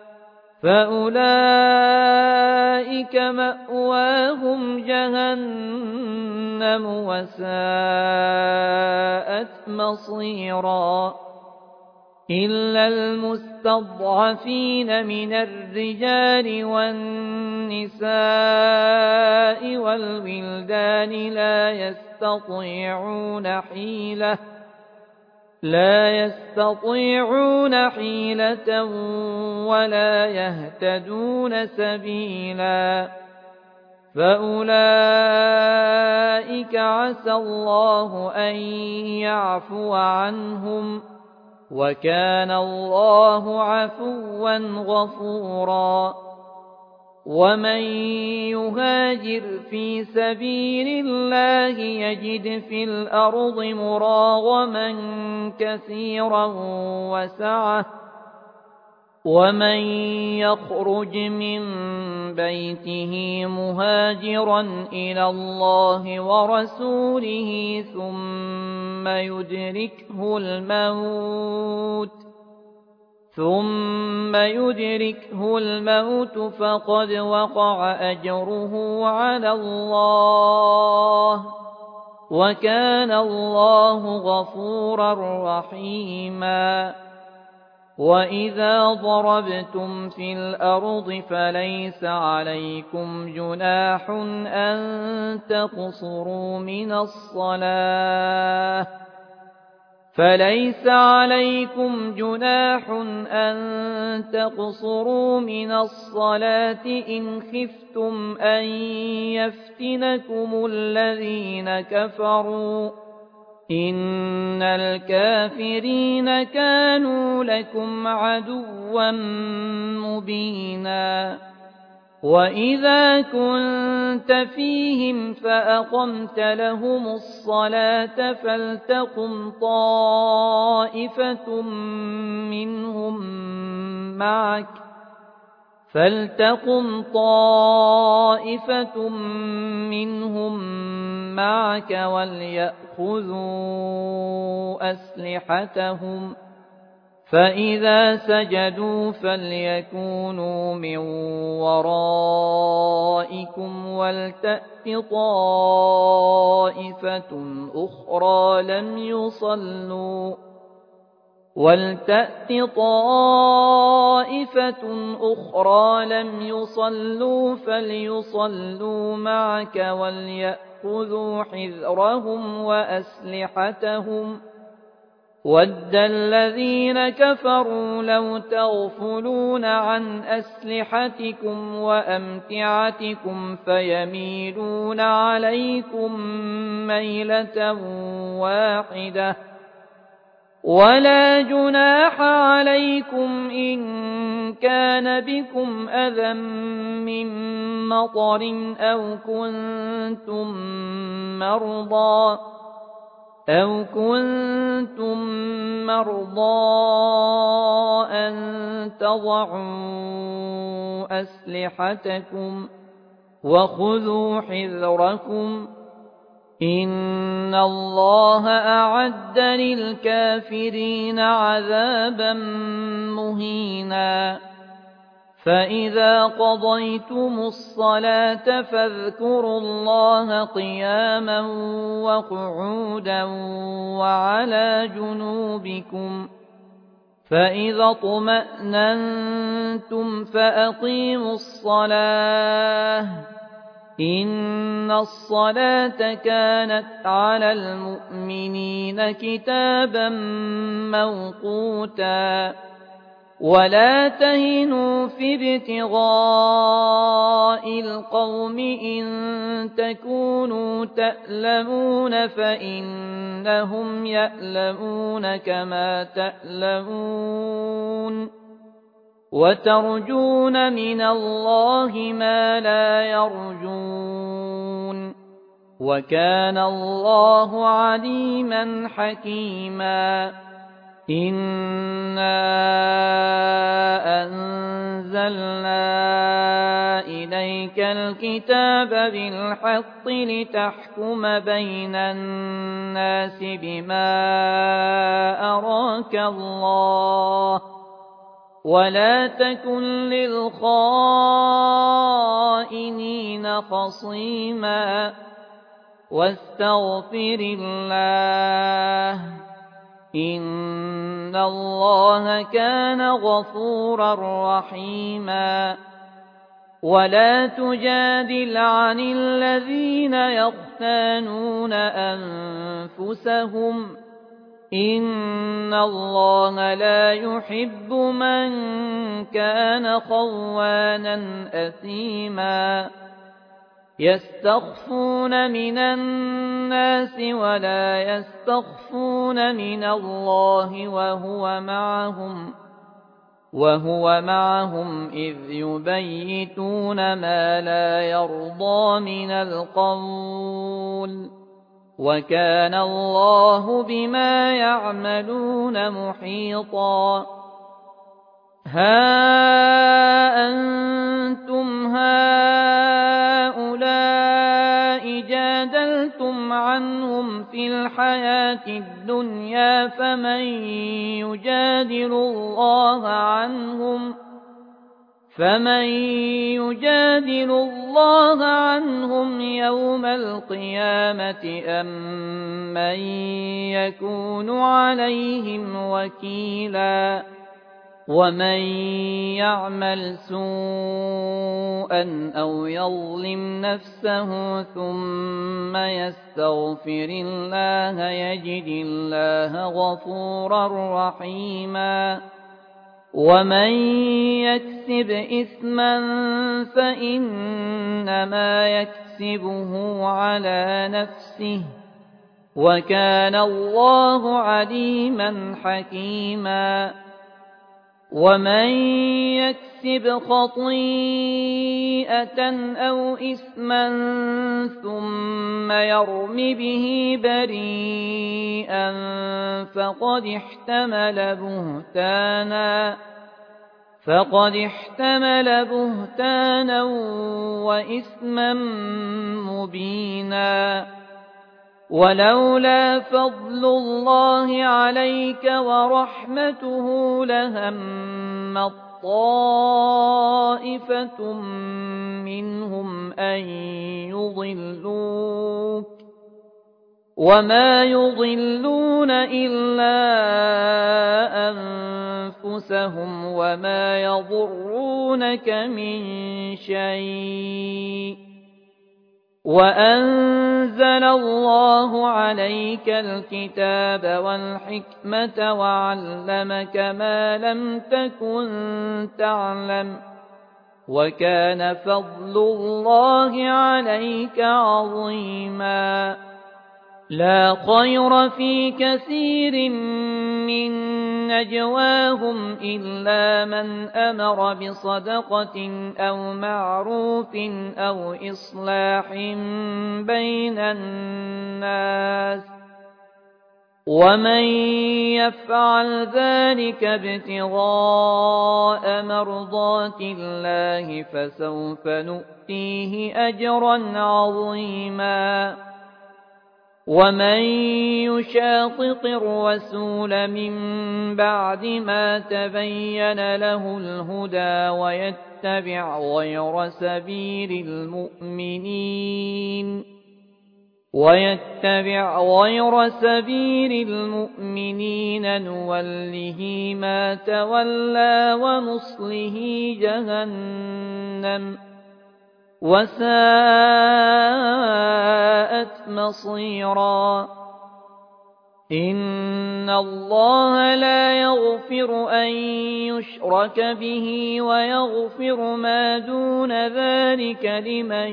فأولئك مأواهم جهنم وساءت مصيرا إلا المستضعفين من الرجال والنساء والولدان لا يستطيعون حيلة ولا يهتدون سبيلا فأولئك عسى الله أن يعفو عنهم وكان الله عفوا غفورا ومن يهاجر في سبيل الله يجد في الأرض مراغما كثيرا وسعة ومن يخرج من بيته مهاجرا إلى الله ورسوله ثم يدركه الموت فقد وقع أجره على الله وكان الله غفورا رحيما وإذا ضربتم في الأرض فليس عليكم جناح أن تقصروا من الصلاة إن خفتم أن يفتنكم الذين كفروا إن الكافرين كانوا لكم عدوا مبينا وإذا كنت فيهم فأقمت لهم الصلاة فلتقم طائفة منهم معك وليأخذوا أسلحتهم فإذا سجدوا فليكونوا من ورائكم ولتأت طائفة أخرى لم يصلوا فليصلوا معك وليأخذوا حذرهم وأسلحتهم وَدَّ الَّذِينَ كَفَرُوا لَوْ تَغْفُلُونَ عَنْ أَسْلِحَتِكُمْ وَأَمْتِعَتِكُمْ فَيَمِيلُونَ عَلَيْكُمْ مَيْلَةً وَاحِدَةً وَلَا جُنَاحَ عَلَيْكُمْ إِن كَانَ بِكُمْ أَذًى مِّن مَّطَرٍ أَوْ كُنتُم مَّرْضَىٰ أَن تَضَعُوا أَسْلِحَتَكُمْ وَخُذُوا حِذْرَكُمْ إِنَّ اللَّهَ أَعَدَّ لِلْكَافِرِينَ عَذَابًا مُّهِينًا فَإِذَا قَضَيْتُمُ الصَّلَاةَ فاذْكُرُوا اللَّهَ قِيَامًا وَقُعُودًا وَعَلَىٰ جُنُوبِكُمْ فَإِذَا اطْمَأْنَنتُمْ فَأَقِيمُوا الصَّلَاةَ إِنَّ الصَّلَاةَ كَانَتْ عَلَى الْمُؤْمِنِينَ كِتَابًا مَّوْقُوتًا وَلَا تَهِنُوا فِي ابْتِغَاءِ الْقَوْمِ إِن تَكُونُوا تَأْلَمُونَ فَإِنَّهُمْ يَأْلَمُونَ كَمَا تَأْلَمُونَ وَتَرْجُونَ مِنَ اللَّهِ مَا لَا يَرْجُونَ وَكَانَ اللَّهُ عَلِيمًا حَكِيمًا إِنَّا أَنزَلْنَا إِلَيْكَ الْكِتَابَ بِالْحَقِّ لِتَحْكُمَ بَيْنَ النَّاسِ بِمَا أَرَاكَ اللَّهُ وَلَا تَكُن لِّلْخَائِنِينَ خَصِيمًا وَاسْتَغْفِرِ اللَّهَ إِنَّ اللَّهَ كَانَ غَفُورًا رَّحِيمًا وَلَا تُجَادِلْ عَنِ الَّذِينَ يَخْتَانُونَ أَنفُسَهُمْ إِنَّ اللَّهَ لَا يُحِبُّ مَن كَانَ خَوَّانًا أَثِيمًا يَسْتَخْفُونَ مِنَ النَّاسِ وَلَا يَسْتَخْفُونَ مِنَ اللَّهِ وَهُوَ مَعَهُمْ إِذْ يُبَيِّتُونَ مَا لَا يَرْضَىٰ مِنَ الْقَوْلِ وَكَانَ اللَّهُ بِمَا يَعْمَلُونَ مُحِيطًا هَا أَنتُمْ هَٰؤُلَاءِ جَادَلْتُمْ عَنْهُمْ فِي الْحَيَاةِ الدُّنْيَا فَمَن يُجَادِلُ اللَّهَ عَنْهُمْ يَوْمَ الْقِيَامَةِ أَم مَّن يَكُونُ عَلَيْهِمْ وَكِيلًا وَمَن يَعْمَلْ سُوءًا أَوْ يَظْلِمْ نَفْسَهُ ثُمَّ يَسْتَغْفِرِ اللَّهَ يَجِدِ اللَّهَ غَفُورًا رَّحِيمًا وَمَن يَكْسِبْ إِثْمًا فَإِنَّمَا يَكْسِبُهُ عَلَىٰ نَفْسِهِ وَكَانَ اللَّهُ عَلِيمًا حَكِيمًا وَمَن يَكْسِبْ خَطِيئَةً أَوْ إِثْمًا ثُمَّ يَرْمِ بِهِ بَرِيئًا فَقَدِ احْتَمَلَ بُهْتَانًا وَإِثْمًا مُّبِينًا وَلَوْلَا فَضْلُ اللَّهِ عَلَيْكَ وَرَحْمَتُهُ لَهَمَّت طَّائِفَةٌ مِّنْهُمْ أَن يُضِلُّوكَ وَمَا يُضِلُّونَ إِلَّا أَنفُسَهُمْ وَمَا يَضُرُّونَكَ مِن شَيْءٍ وَأَنزَلَ اللَّهُ عَلَيْكَ الْكِتَابَ وَالْحِكْمَةَ وَعَلَّمَكَ مَا لَمْ تَكُن تَعْلَمُ وَكَانَ فَضْلُ اللَّهِ عَلَيْكَ عَظِيمًا لَا خَيْرَ فِي كَثِيرٍ مِّن نَّجْوَاهُمْ إِلَّا مَنْ أَمَرَ بِصَدَقَةٍ أَوْ مَعْرُوفٍ أَوْ إِصْلَاحٍ بَيْنَ النَّاسِ وَمَن يَفْعَلْ ذَلِكَ ابْتِغَاءَ مَرْضَاتِ اللَّهِ فَسَوْفَ نُؤْتِيهِ أَجْرًا عَظِيمًا وَمَن يُشَاقِقِ الرَّسُولَ مِن بَعْدِ مَا تَبَيَّنَ لَهُ الْهُدَىٰ وَيَتَّبِعْ غَيْرَ سَبِيلِ الْمُؤْمِنِينَ نُوَلِّهِ مَا تَوَلَّىٰ وَنُصْلِهِ جَهَنَّمَ وَسَاءَتْ مَصِيرًا إِنَّ اللَّهَ لَا يَغْفِرُ أَن يُشْرَكَ بِهِ وَيَغْفِرُ مَا دُونَ ذَلِكَ لِمَن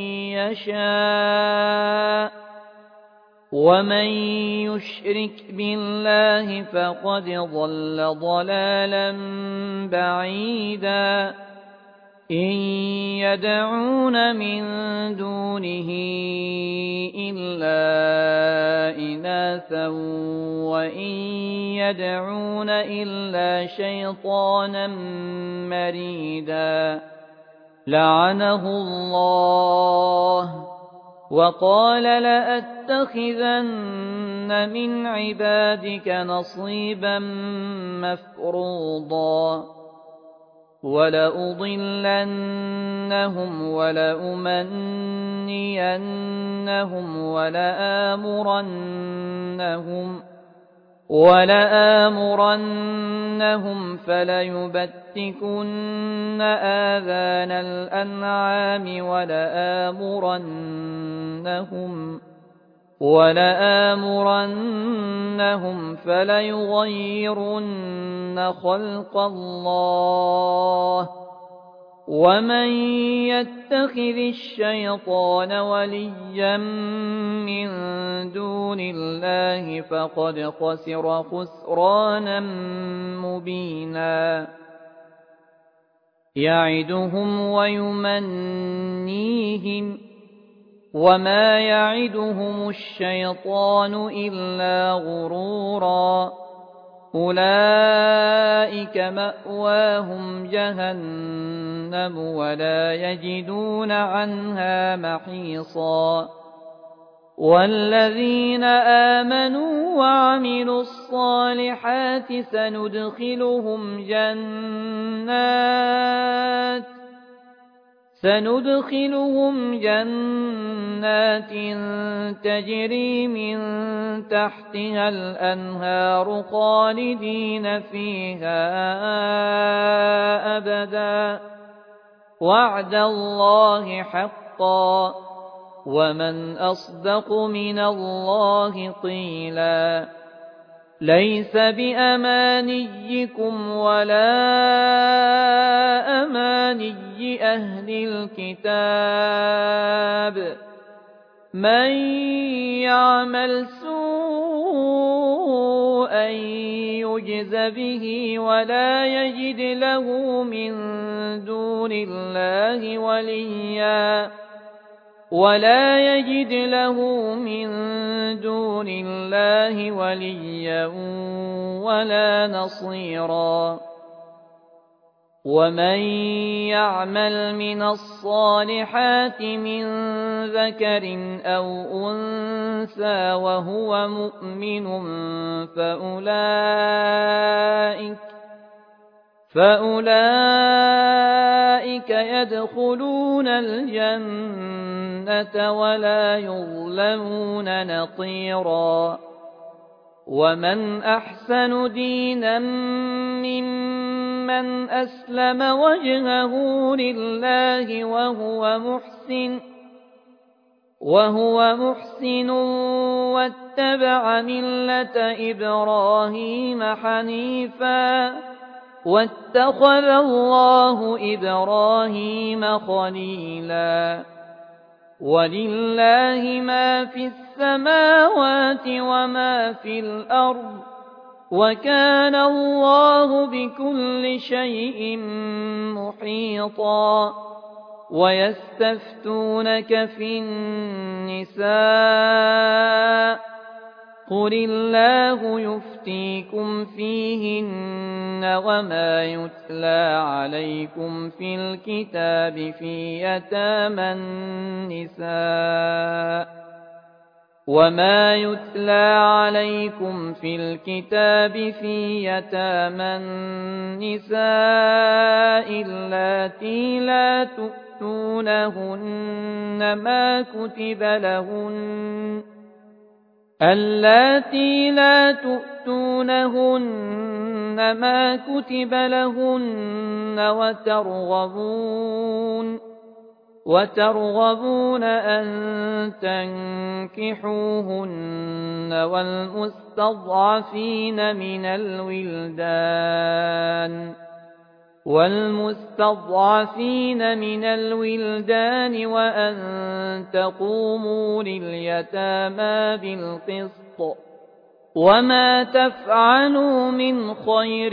يَشَاءُ وَمَن يُشْرِكْ بِاللَّهِ فَقَدْ ضَلَّ ضَلَالًا بَعِيدًا إِن يَدْعُونَ مِن دُونِهِ إِلَّا إِنَاثًا وَإِن يَدْعُونَ إِلَّا شَيْطَانًا مَّرِيدًا لَّعَنَهُ اللَّهُ وَقَالَ لَأَتَّخِذَنَّ مِنْ عِبَادِكَ نَصِيبًا مَّفْرُوضًا وَلَأُضِلَّنَّهُمْ وَلَأُمَنِّيَنَّهُمْ وَلَآمُرَنَّهُمْ فَلَيُبَتِّكُنَّ آذَانَ الْأَنْعَامِ وَلَآمُرَنَّهُمْ فَلَيُغَيِّرُنَّ خَلْقَ اللَّهِ ۚ وَمَن يَتَّخِذِ الشَّيْطَانَ وَلِيًّا مِّن دُونِ اللَّهِ فَقَدْ خَسِرَ خُسْرَانًا مُّبِينًا يَعِدُهُمْ وَيُمَنِّيهِمْ ۖ وَمَا يَعِدُهُمُ الشَّيْطَانُ إِلَّا غُرُورًا أُولَٰئِكَ مَأْوَاهُمْ جَهَنَّمُ وَلَا يَجِدُونَ عَنْهَا مَحِيصًا وَالَّذِينَ آمَنُوا وَعَمِلُوا الصَّالِحَاتِ سندخلهم جنات تجري من تحتها الأنهار خالدين فيها أبدا وعد الله حقا ومن أصدق من الله قيلا ليس بأمانيكم ولا أماني أهل الكتاب من يعمل سوءا يجز به ولا يجد له من دون الله وليا ولا نصيرا ومن يعمل من الصالحات من ذكر أو أنثى وهو مؤمن فأولئك يدخلون الجنة ولا يظلمون نقيرا ومن أحسن دينا ممن أسلم وجهه لله وهو محسن واتبع ملة إبراهيم حنيفا واتخذ الله إبراهيم خليلا ولله ما في السماوات وما في الأرض وكان الله بكل شيء محيطا ويستفتونك في النساء قل الله يفتيكم فيهن وما يتلى عليكم في الكتاب في يتامى النساء اللاتي لا تؤتونهن ما كتب لهن وترغبون أن تنكحوهن والمستضعفين من الولدان وأن تقوموا لليتامى بالقسط وما تفعلوا من خير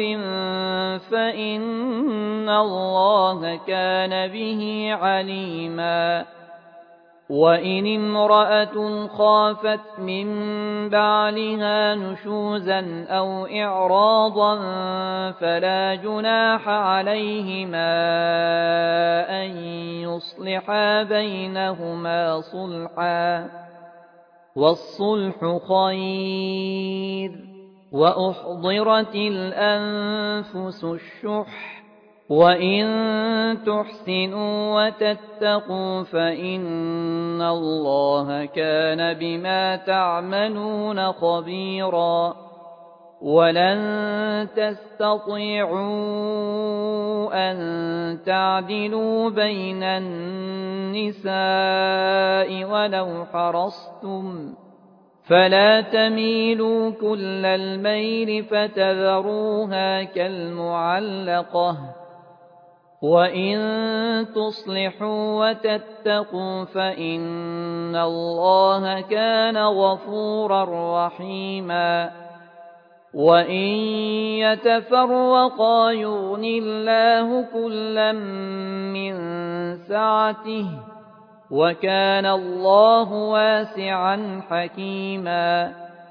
فإن الله كان به عليما وإن امرأة خافت من بعلها نشوزا أو إعراضا فلا جناح عليهما أن يصلحا بينهما صلحا والصلح خير وأحضرت الأنفس الشح وإن تحسنوا وتتقوا فإن الله كان بما تعملون خبيرا ولن تستطيعوا أن تعدلوا بين النساء ولو حرصتم فلا تميلوا كل الميل فتذروها كالمعلقة وإن تصلحوا وتتقوا فإن الله كان غفورا رحيما وإن يتفرقا يغن الله كلا من سعته وكان الله واسعا حكيما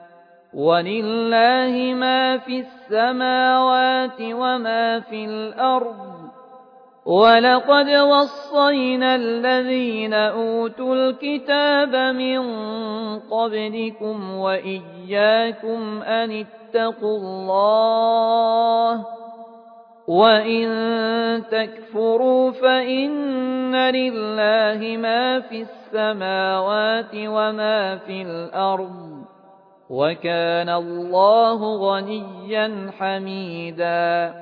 ولله ما في السماوات وما في الأرض ولقد وصينا الذين أوتوا الكتاب من قبلكم وإياكم أن اتقوا الله وإن تكفروا فإن لله ما في السماوات وما في الأرض وكان الله غنيا حميدا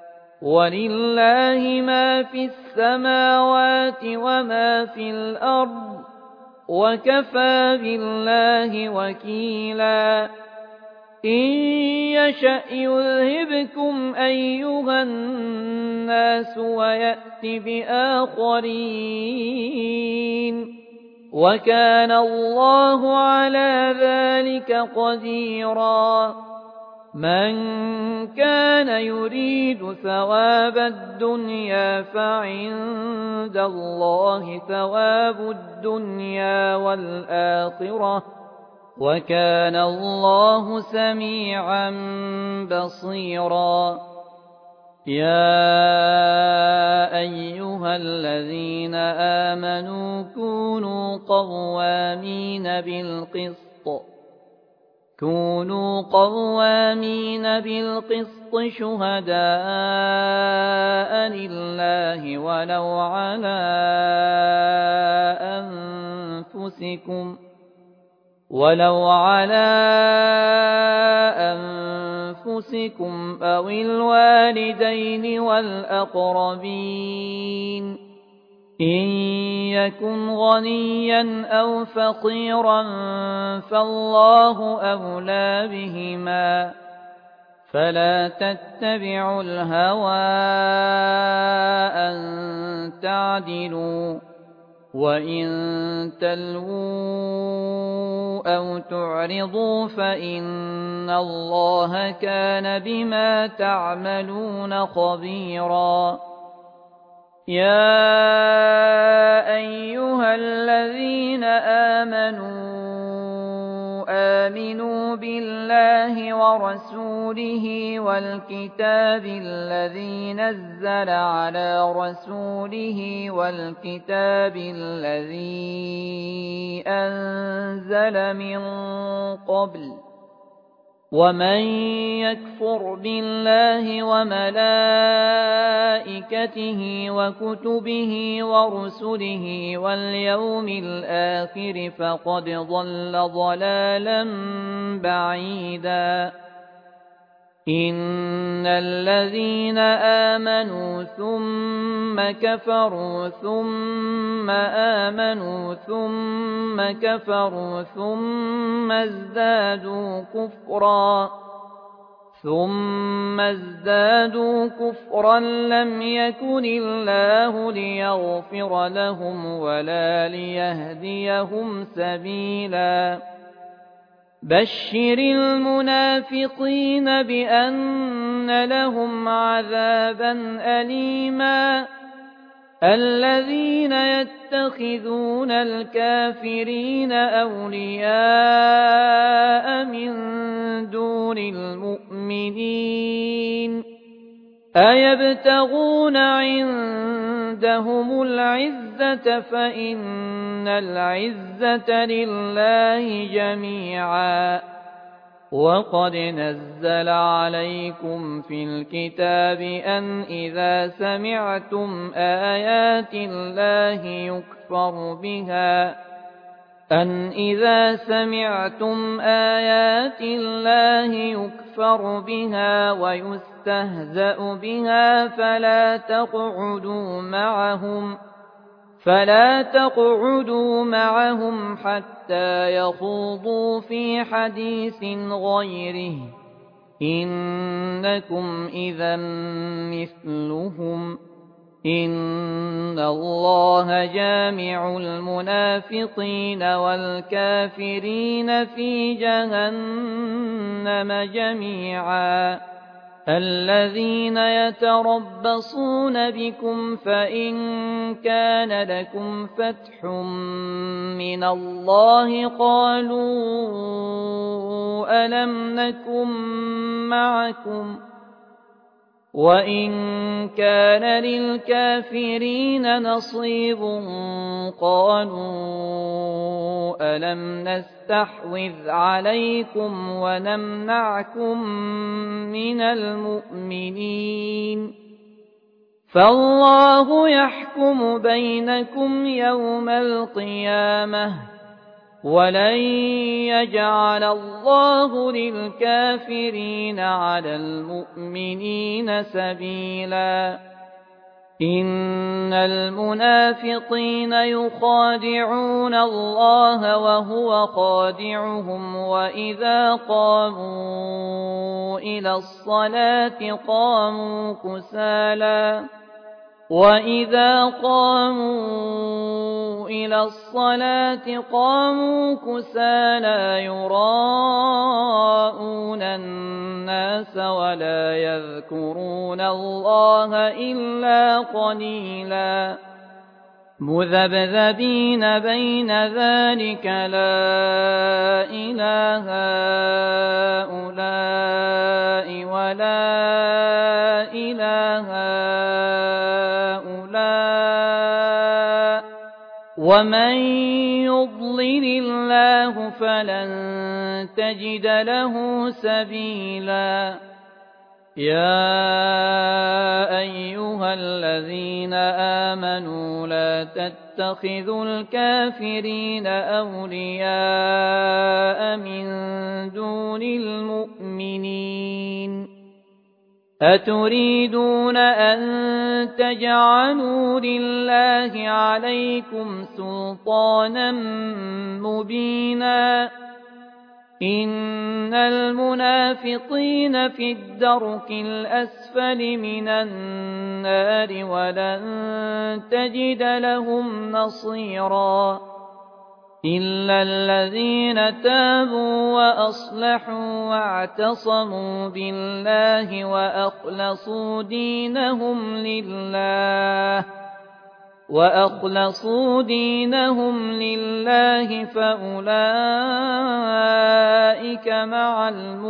ولله ما في السماوات وما في الأرض وكفى بالله وكيلا إن يشأ يذهبكم أيها الناس ويأت بآخرين وكان الله على ذلك قديرا من كان يريد ثواب الدنيا فعند الله ثواب الدنيا والآخرة وكان الله سميعا بصيرا يا أيها الذين آمنوا كونوا قوامين بالقسط شهداء لله ولو على أنفسكم أو الوالدين والأقربين إن يكن غنيا أو فقيرا فالله أولى بهما فلا تتبعوا الهوى أن تعدلوا وإن تلووا أو تعرضوا فإن الله كان بما تعملون خبيرا يا أيها الذين آمنوا بالله ورسوله والكتاب الذي نزل على رسوله والكتاب الذي أنزل من قبل ومن يكفر بالله وملائكته وكتبه ورسله واليوم الآخر فقد ضل ضلالا بعيدا إن الذين آمنوا ثم كفروا ثم آمنوا ثم كفروا ثم ازدادوا كفرا لم يكن الله ليغفر لهم ولا ليهديهم سبيلا بشر المنافقين بأن لهم عذابا أليما الذين يتخذون الكافرين أولياء من دون المؤمنين أيبتغون عندهم العزة فإن العزة لله جميعا وقد نزل عليكم في الكتاب أن إذا سمعتم آيات الله يكفر بها أن إذا سمعتم آيات الله يكفر بها ويستهزأ بها فلا تقعدوا معهم حتى يخوضوا في حديث غيره إنكم إذا مثلهم إن الله جامع المنافقين والكافرين في جهنم جميعا الذين يتربصون بكم فإن كان لكم فتح من الله قالوا ألم نكن معكم وإن كان للكافرين نصيب قالوا ألم نستحوذ عليكم ونمنعكم من المؤمنين فالله يحكم بينكم يوم القيامة ولن يجعل الله للكافرين على المؤمنين سبيلا إن المنافقين يخادعون الله وهو خادعهم وإذا قاموا إلى الصلاة قاموا كسالى يراءون الناس ولا يذكرون الله إلا قليلا مذبذبين بين ذلك لا إله هؤلاء ولا إله هؤلاء ومن يضلل الله فلن تجد له سبيلا يا أيها الذين آمنوا لا تتخذوا الكافرين أولياء من دون المؤمنين أتريدون أن تجعلوا لله عليكم سلطانا مبينا إن المنافقين في الدرك الأسفل من النار ولن تجد لهم نصيرا إلا الذين تابوا وأصلحوا واعتصموا بالله وأخلصوا دينهم لله فأولئك مع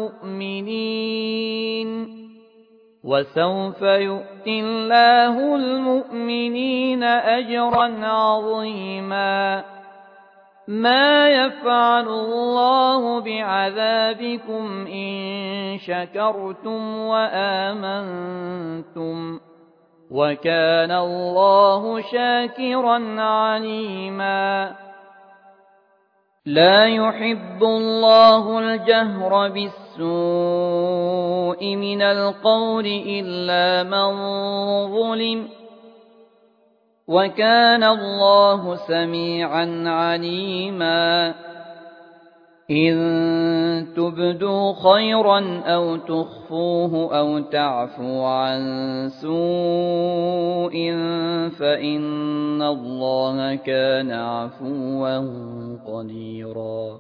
المؤمنين وسوف يؤتي الله المؤمنين أجرا عظيما ما يفعل الله بعذابكم إن شكرتم وآمنتم وكان الله شاكرا عليما لا يحب الله الجهر بالسوء من القول إلا من ظلم وكان الله سميعا عليما إن تبدوا خيرا أو تخفوه أو تعفوا عن سوء فإن الله كان عفوا قديرا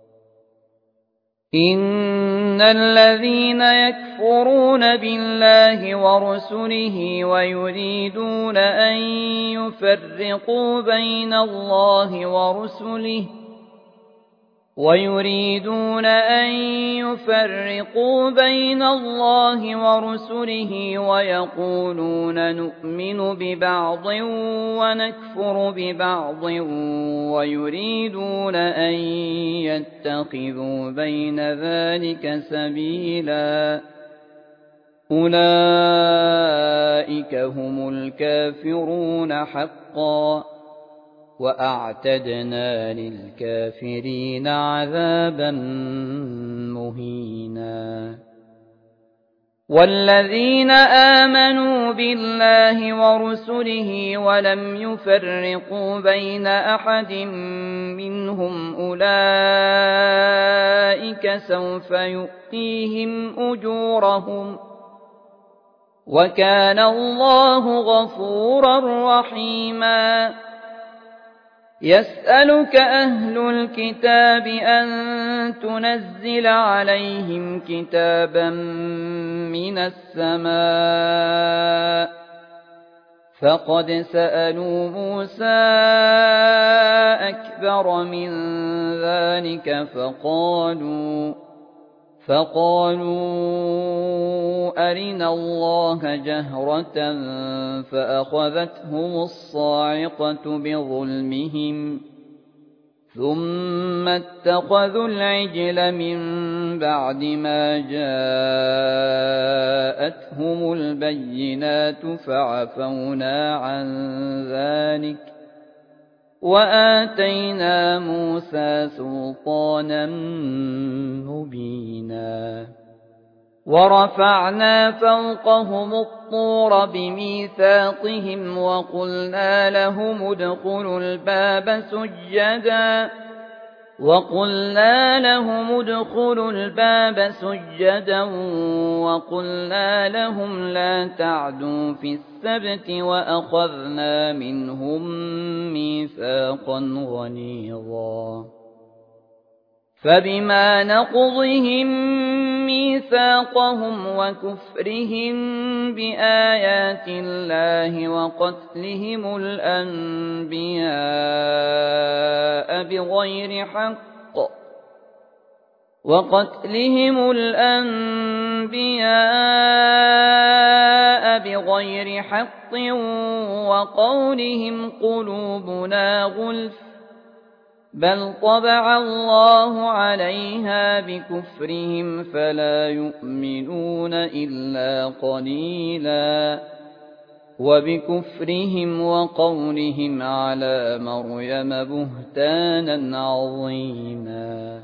إن الذين يكفرون بالله ورسله ويريدون أن يفرقوا بين الله ورسله ويقولون نؤمن ببعض ونكفر ببعض ويريدون أن يتخذوا بين ذلك سبيلا أولئك هم الكافرون حقا وأعتدنا للكافرين عذابا مهينا والذين آمنوا بالله ورسله ولم يفرقوا بين أحد منهم أولئك سوف يؤتيهم أجورهم وكان الله غفورا رحيما يسألك أهل الكتاب أن تنزل عليهم كتابا من السماء فقد سألوا موسى أكبر من ذلك فقالوا أرنا الله جهرة فأخذتهم الصاعقة بظلمهم ثم اتخذوا العجل من بعد ما جاءتهم البينات فعفونا عن ذلك وآتينا موسى سلطانا مبينا ورفعنا فوقهم الطور بميثاقهم وقلنا لهم ادخلوا الباب سجدا وقلنا لهم لا تعدوا في السبت وأخذنا منهم ميثاقا غليظا فبما نقضهم ميثاقهم وكفرهم بآيات الله وقتلهم الأنبياء بغير حق وقولهم قلوبنا غلف بل طبع الله عليها بكفرهم فلا يؤمنون إلا قليلا وبكفرهم وقولهم على مريم بهتانا عظيما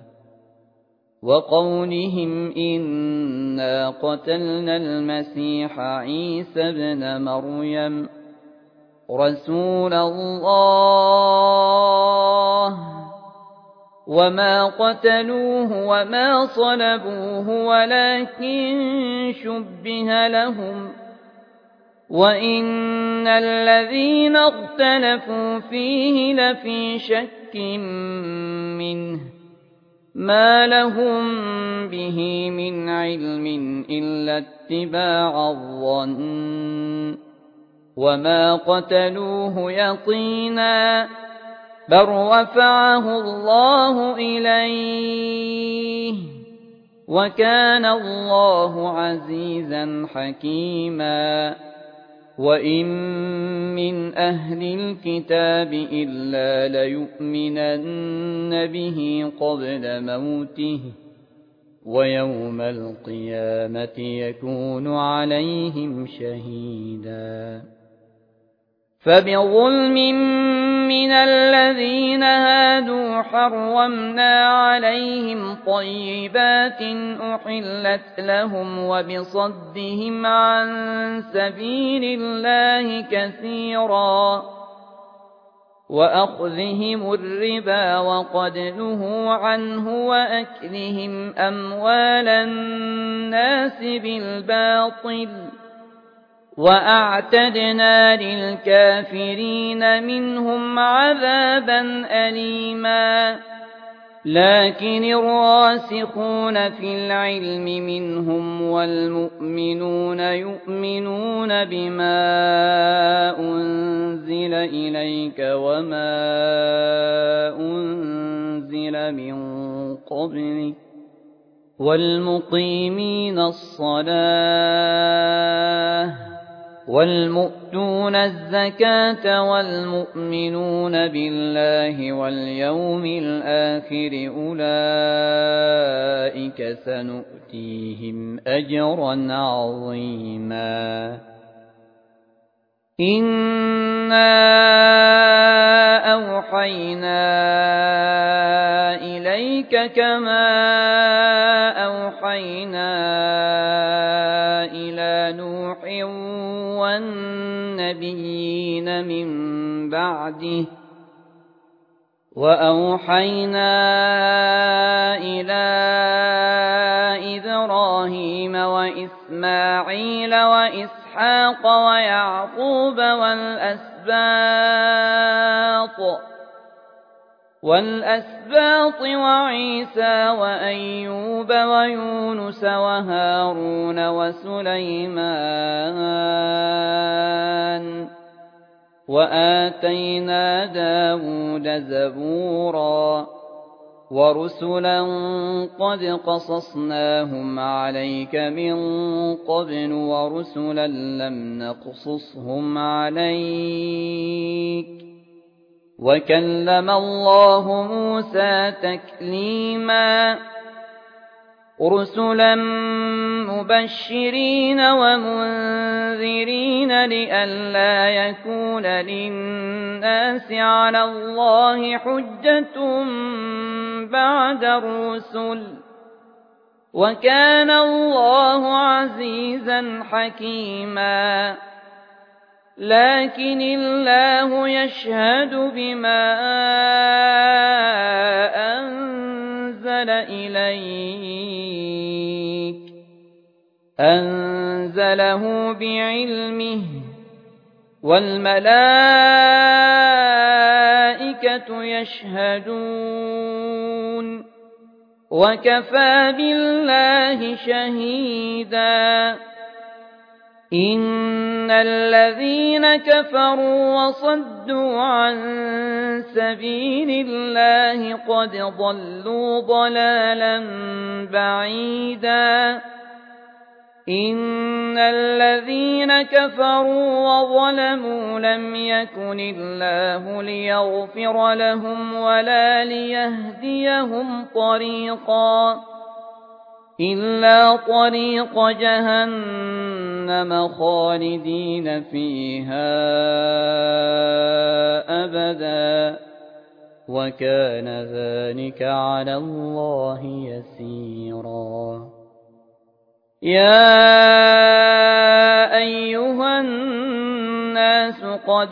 وقولهم إنا قتلنا المسيح عيسى ابن مريم رسول الله وما قتلوه وما صلبوه ولكن شبه لهم وإن الذين اختلفوا فيه لفي شك منه ما لهم به من علم إلا اتباع الظن وما قتلوه يقينا بل رفعه الله إليه وكان الله عزيزا حكيما وإن من أهل الكتاب إلا ليؤمنن به قبل موته ويوم القيامة يكون عليهم شهيدا فبظلم من الذين هادوا حرمنا عليهم طيبات أحلت لهم وبصدهم عن سبيل الله كثيرا وأخذهم الربا وقد نهوا عنه وأكلهم أموال الناس بالباطل وأعتدنا للكافرين منهم عذابا أليما لكن الراسخون في العلم منهم والمؤمنون يؤمنون بما أنزل إليك وما أنزل من قبلك والمقيمين الصلاة والمؤتون الزكاة والمؤمنون بالله واليوم الآخر أولئك سنؤتيهم أجرا عظيما إنا أوحينا أوحينا إليك كما أوحينا إلى نوح والنبيين من بعده وأوحينا إلى إبراهيم وإسماعيل وإسحاق ويعقوب والأسباط وعيسى وأيوب ويونس وهارون وسليمان وآتينا داود زبورا ورسلا قد قصصناهم عليك من قبل ورسلا لم نقصصهم عليك وكلم الله موسى تكليما رسلا مبشرين ومنذرين لئلا يكون للناس على الله حجة بعد الرسل وكان الله عزيزا حكيما لكن الله يشهد بما أنزل إليك أنزله بعلمه والملائكة يشهدون وكفى بالله شهيدا إن الذين كفروا وصدوا عن سبيل الله قد ضلوا ضلالا بعيدا إن الذين كفروا وظلموا لم يكن الله ليغفر لهم ولا ليهديهم طريقا إلا طريق جهنم خالدين فيها أبدا وكان ذلك على الله يسيرا يا أيها الناس قد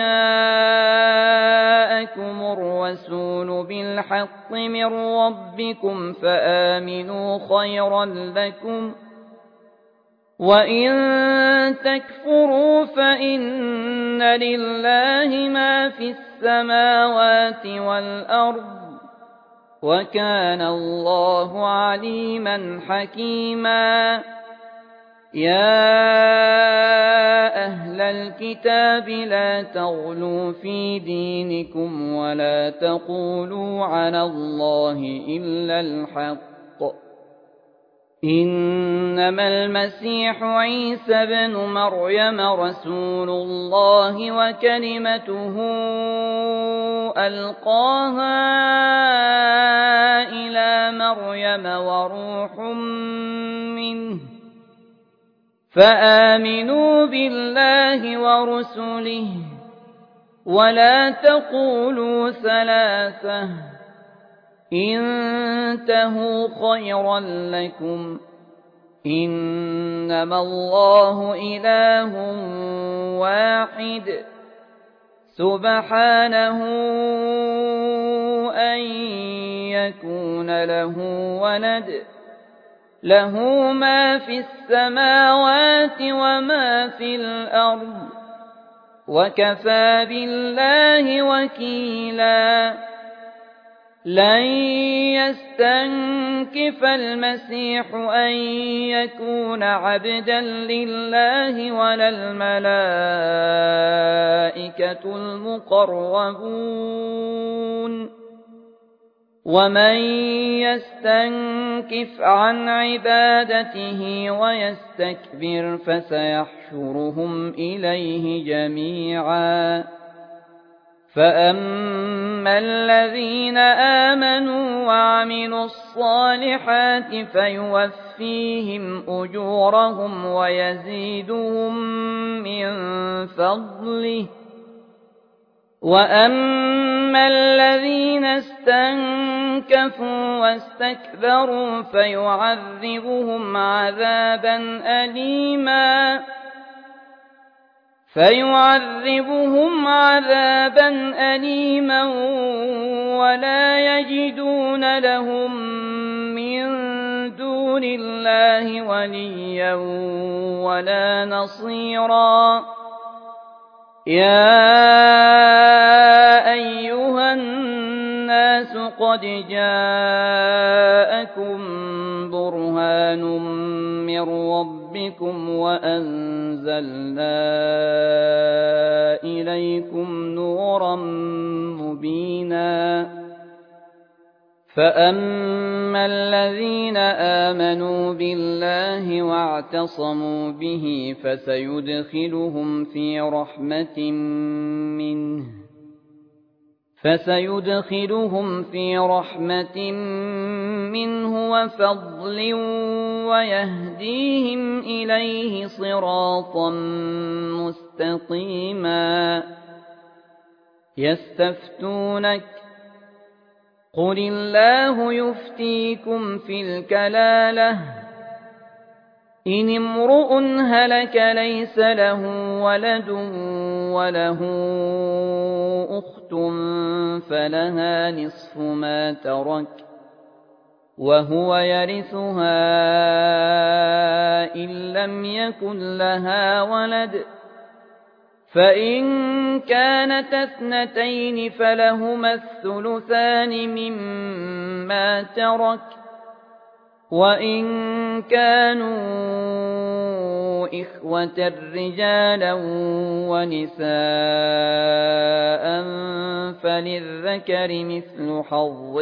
جاءكم الرسول بالحق من ربكم فآمنوا خيرا لكم وإن تكفروا فإن لله ما في السماوات والأرض وكان الله عليما حكيما يا أهل الكتاب لا تغلوا في دينكم ولا تقولوا على الله إلا الحق إنما المسيح عيسى بن مريم رسول الله وكلمته ألقاها إلى مريم وروح منه فآمنوا بالله ورسله ولا تقولوا ثلاثة انتهوا خيرا لكم إنما الله إله واحد سبحانه أن يكون له ولد له ما في السماوات وما في الأرض وكفى بالله وكيلا لن يستنكف المسيح أن يكون عبدا لله ولا الملائكة المقربون ومن يستنكف عن عبادته ويستكبر فسيحشرهم إليه جميعا فأما الذين آمنوا وعملوا الصالحات فيوفيهم أجورهم ويزيدهم من فضله وأما فأما الذين استنكفوا واستكبروا فيعذبهم عذابا أليما ولا يجدون لهم من دون الله وليا ولا نصيرا يا أيها الناس قد جاءكم برهان من ربكم وأنزلنا إليكم نورا مبينا فأما الذين آمنوا بالله واعتصموا به فسيدخلهم في رحمة منه وفضل ويهديهم إليه صراطا مستقيما يستفتونك قل الله يفتيكم في الكلالة إن امرؤ هلك ليس له ولد وله أخت فلها نصف ما ترك وهو يرثها إن لم يكن لها ولد فإن كانت اثنتين فلهما الثلثان مما ترك وإن كانوا إخوة رجالا ونساء فللذكر مثل حظ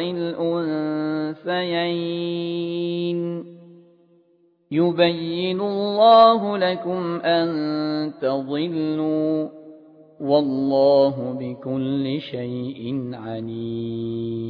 الأنثيين يبين الله لكم أن تضلوا والله بكل شيء عليم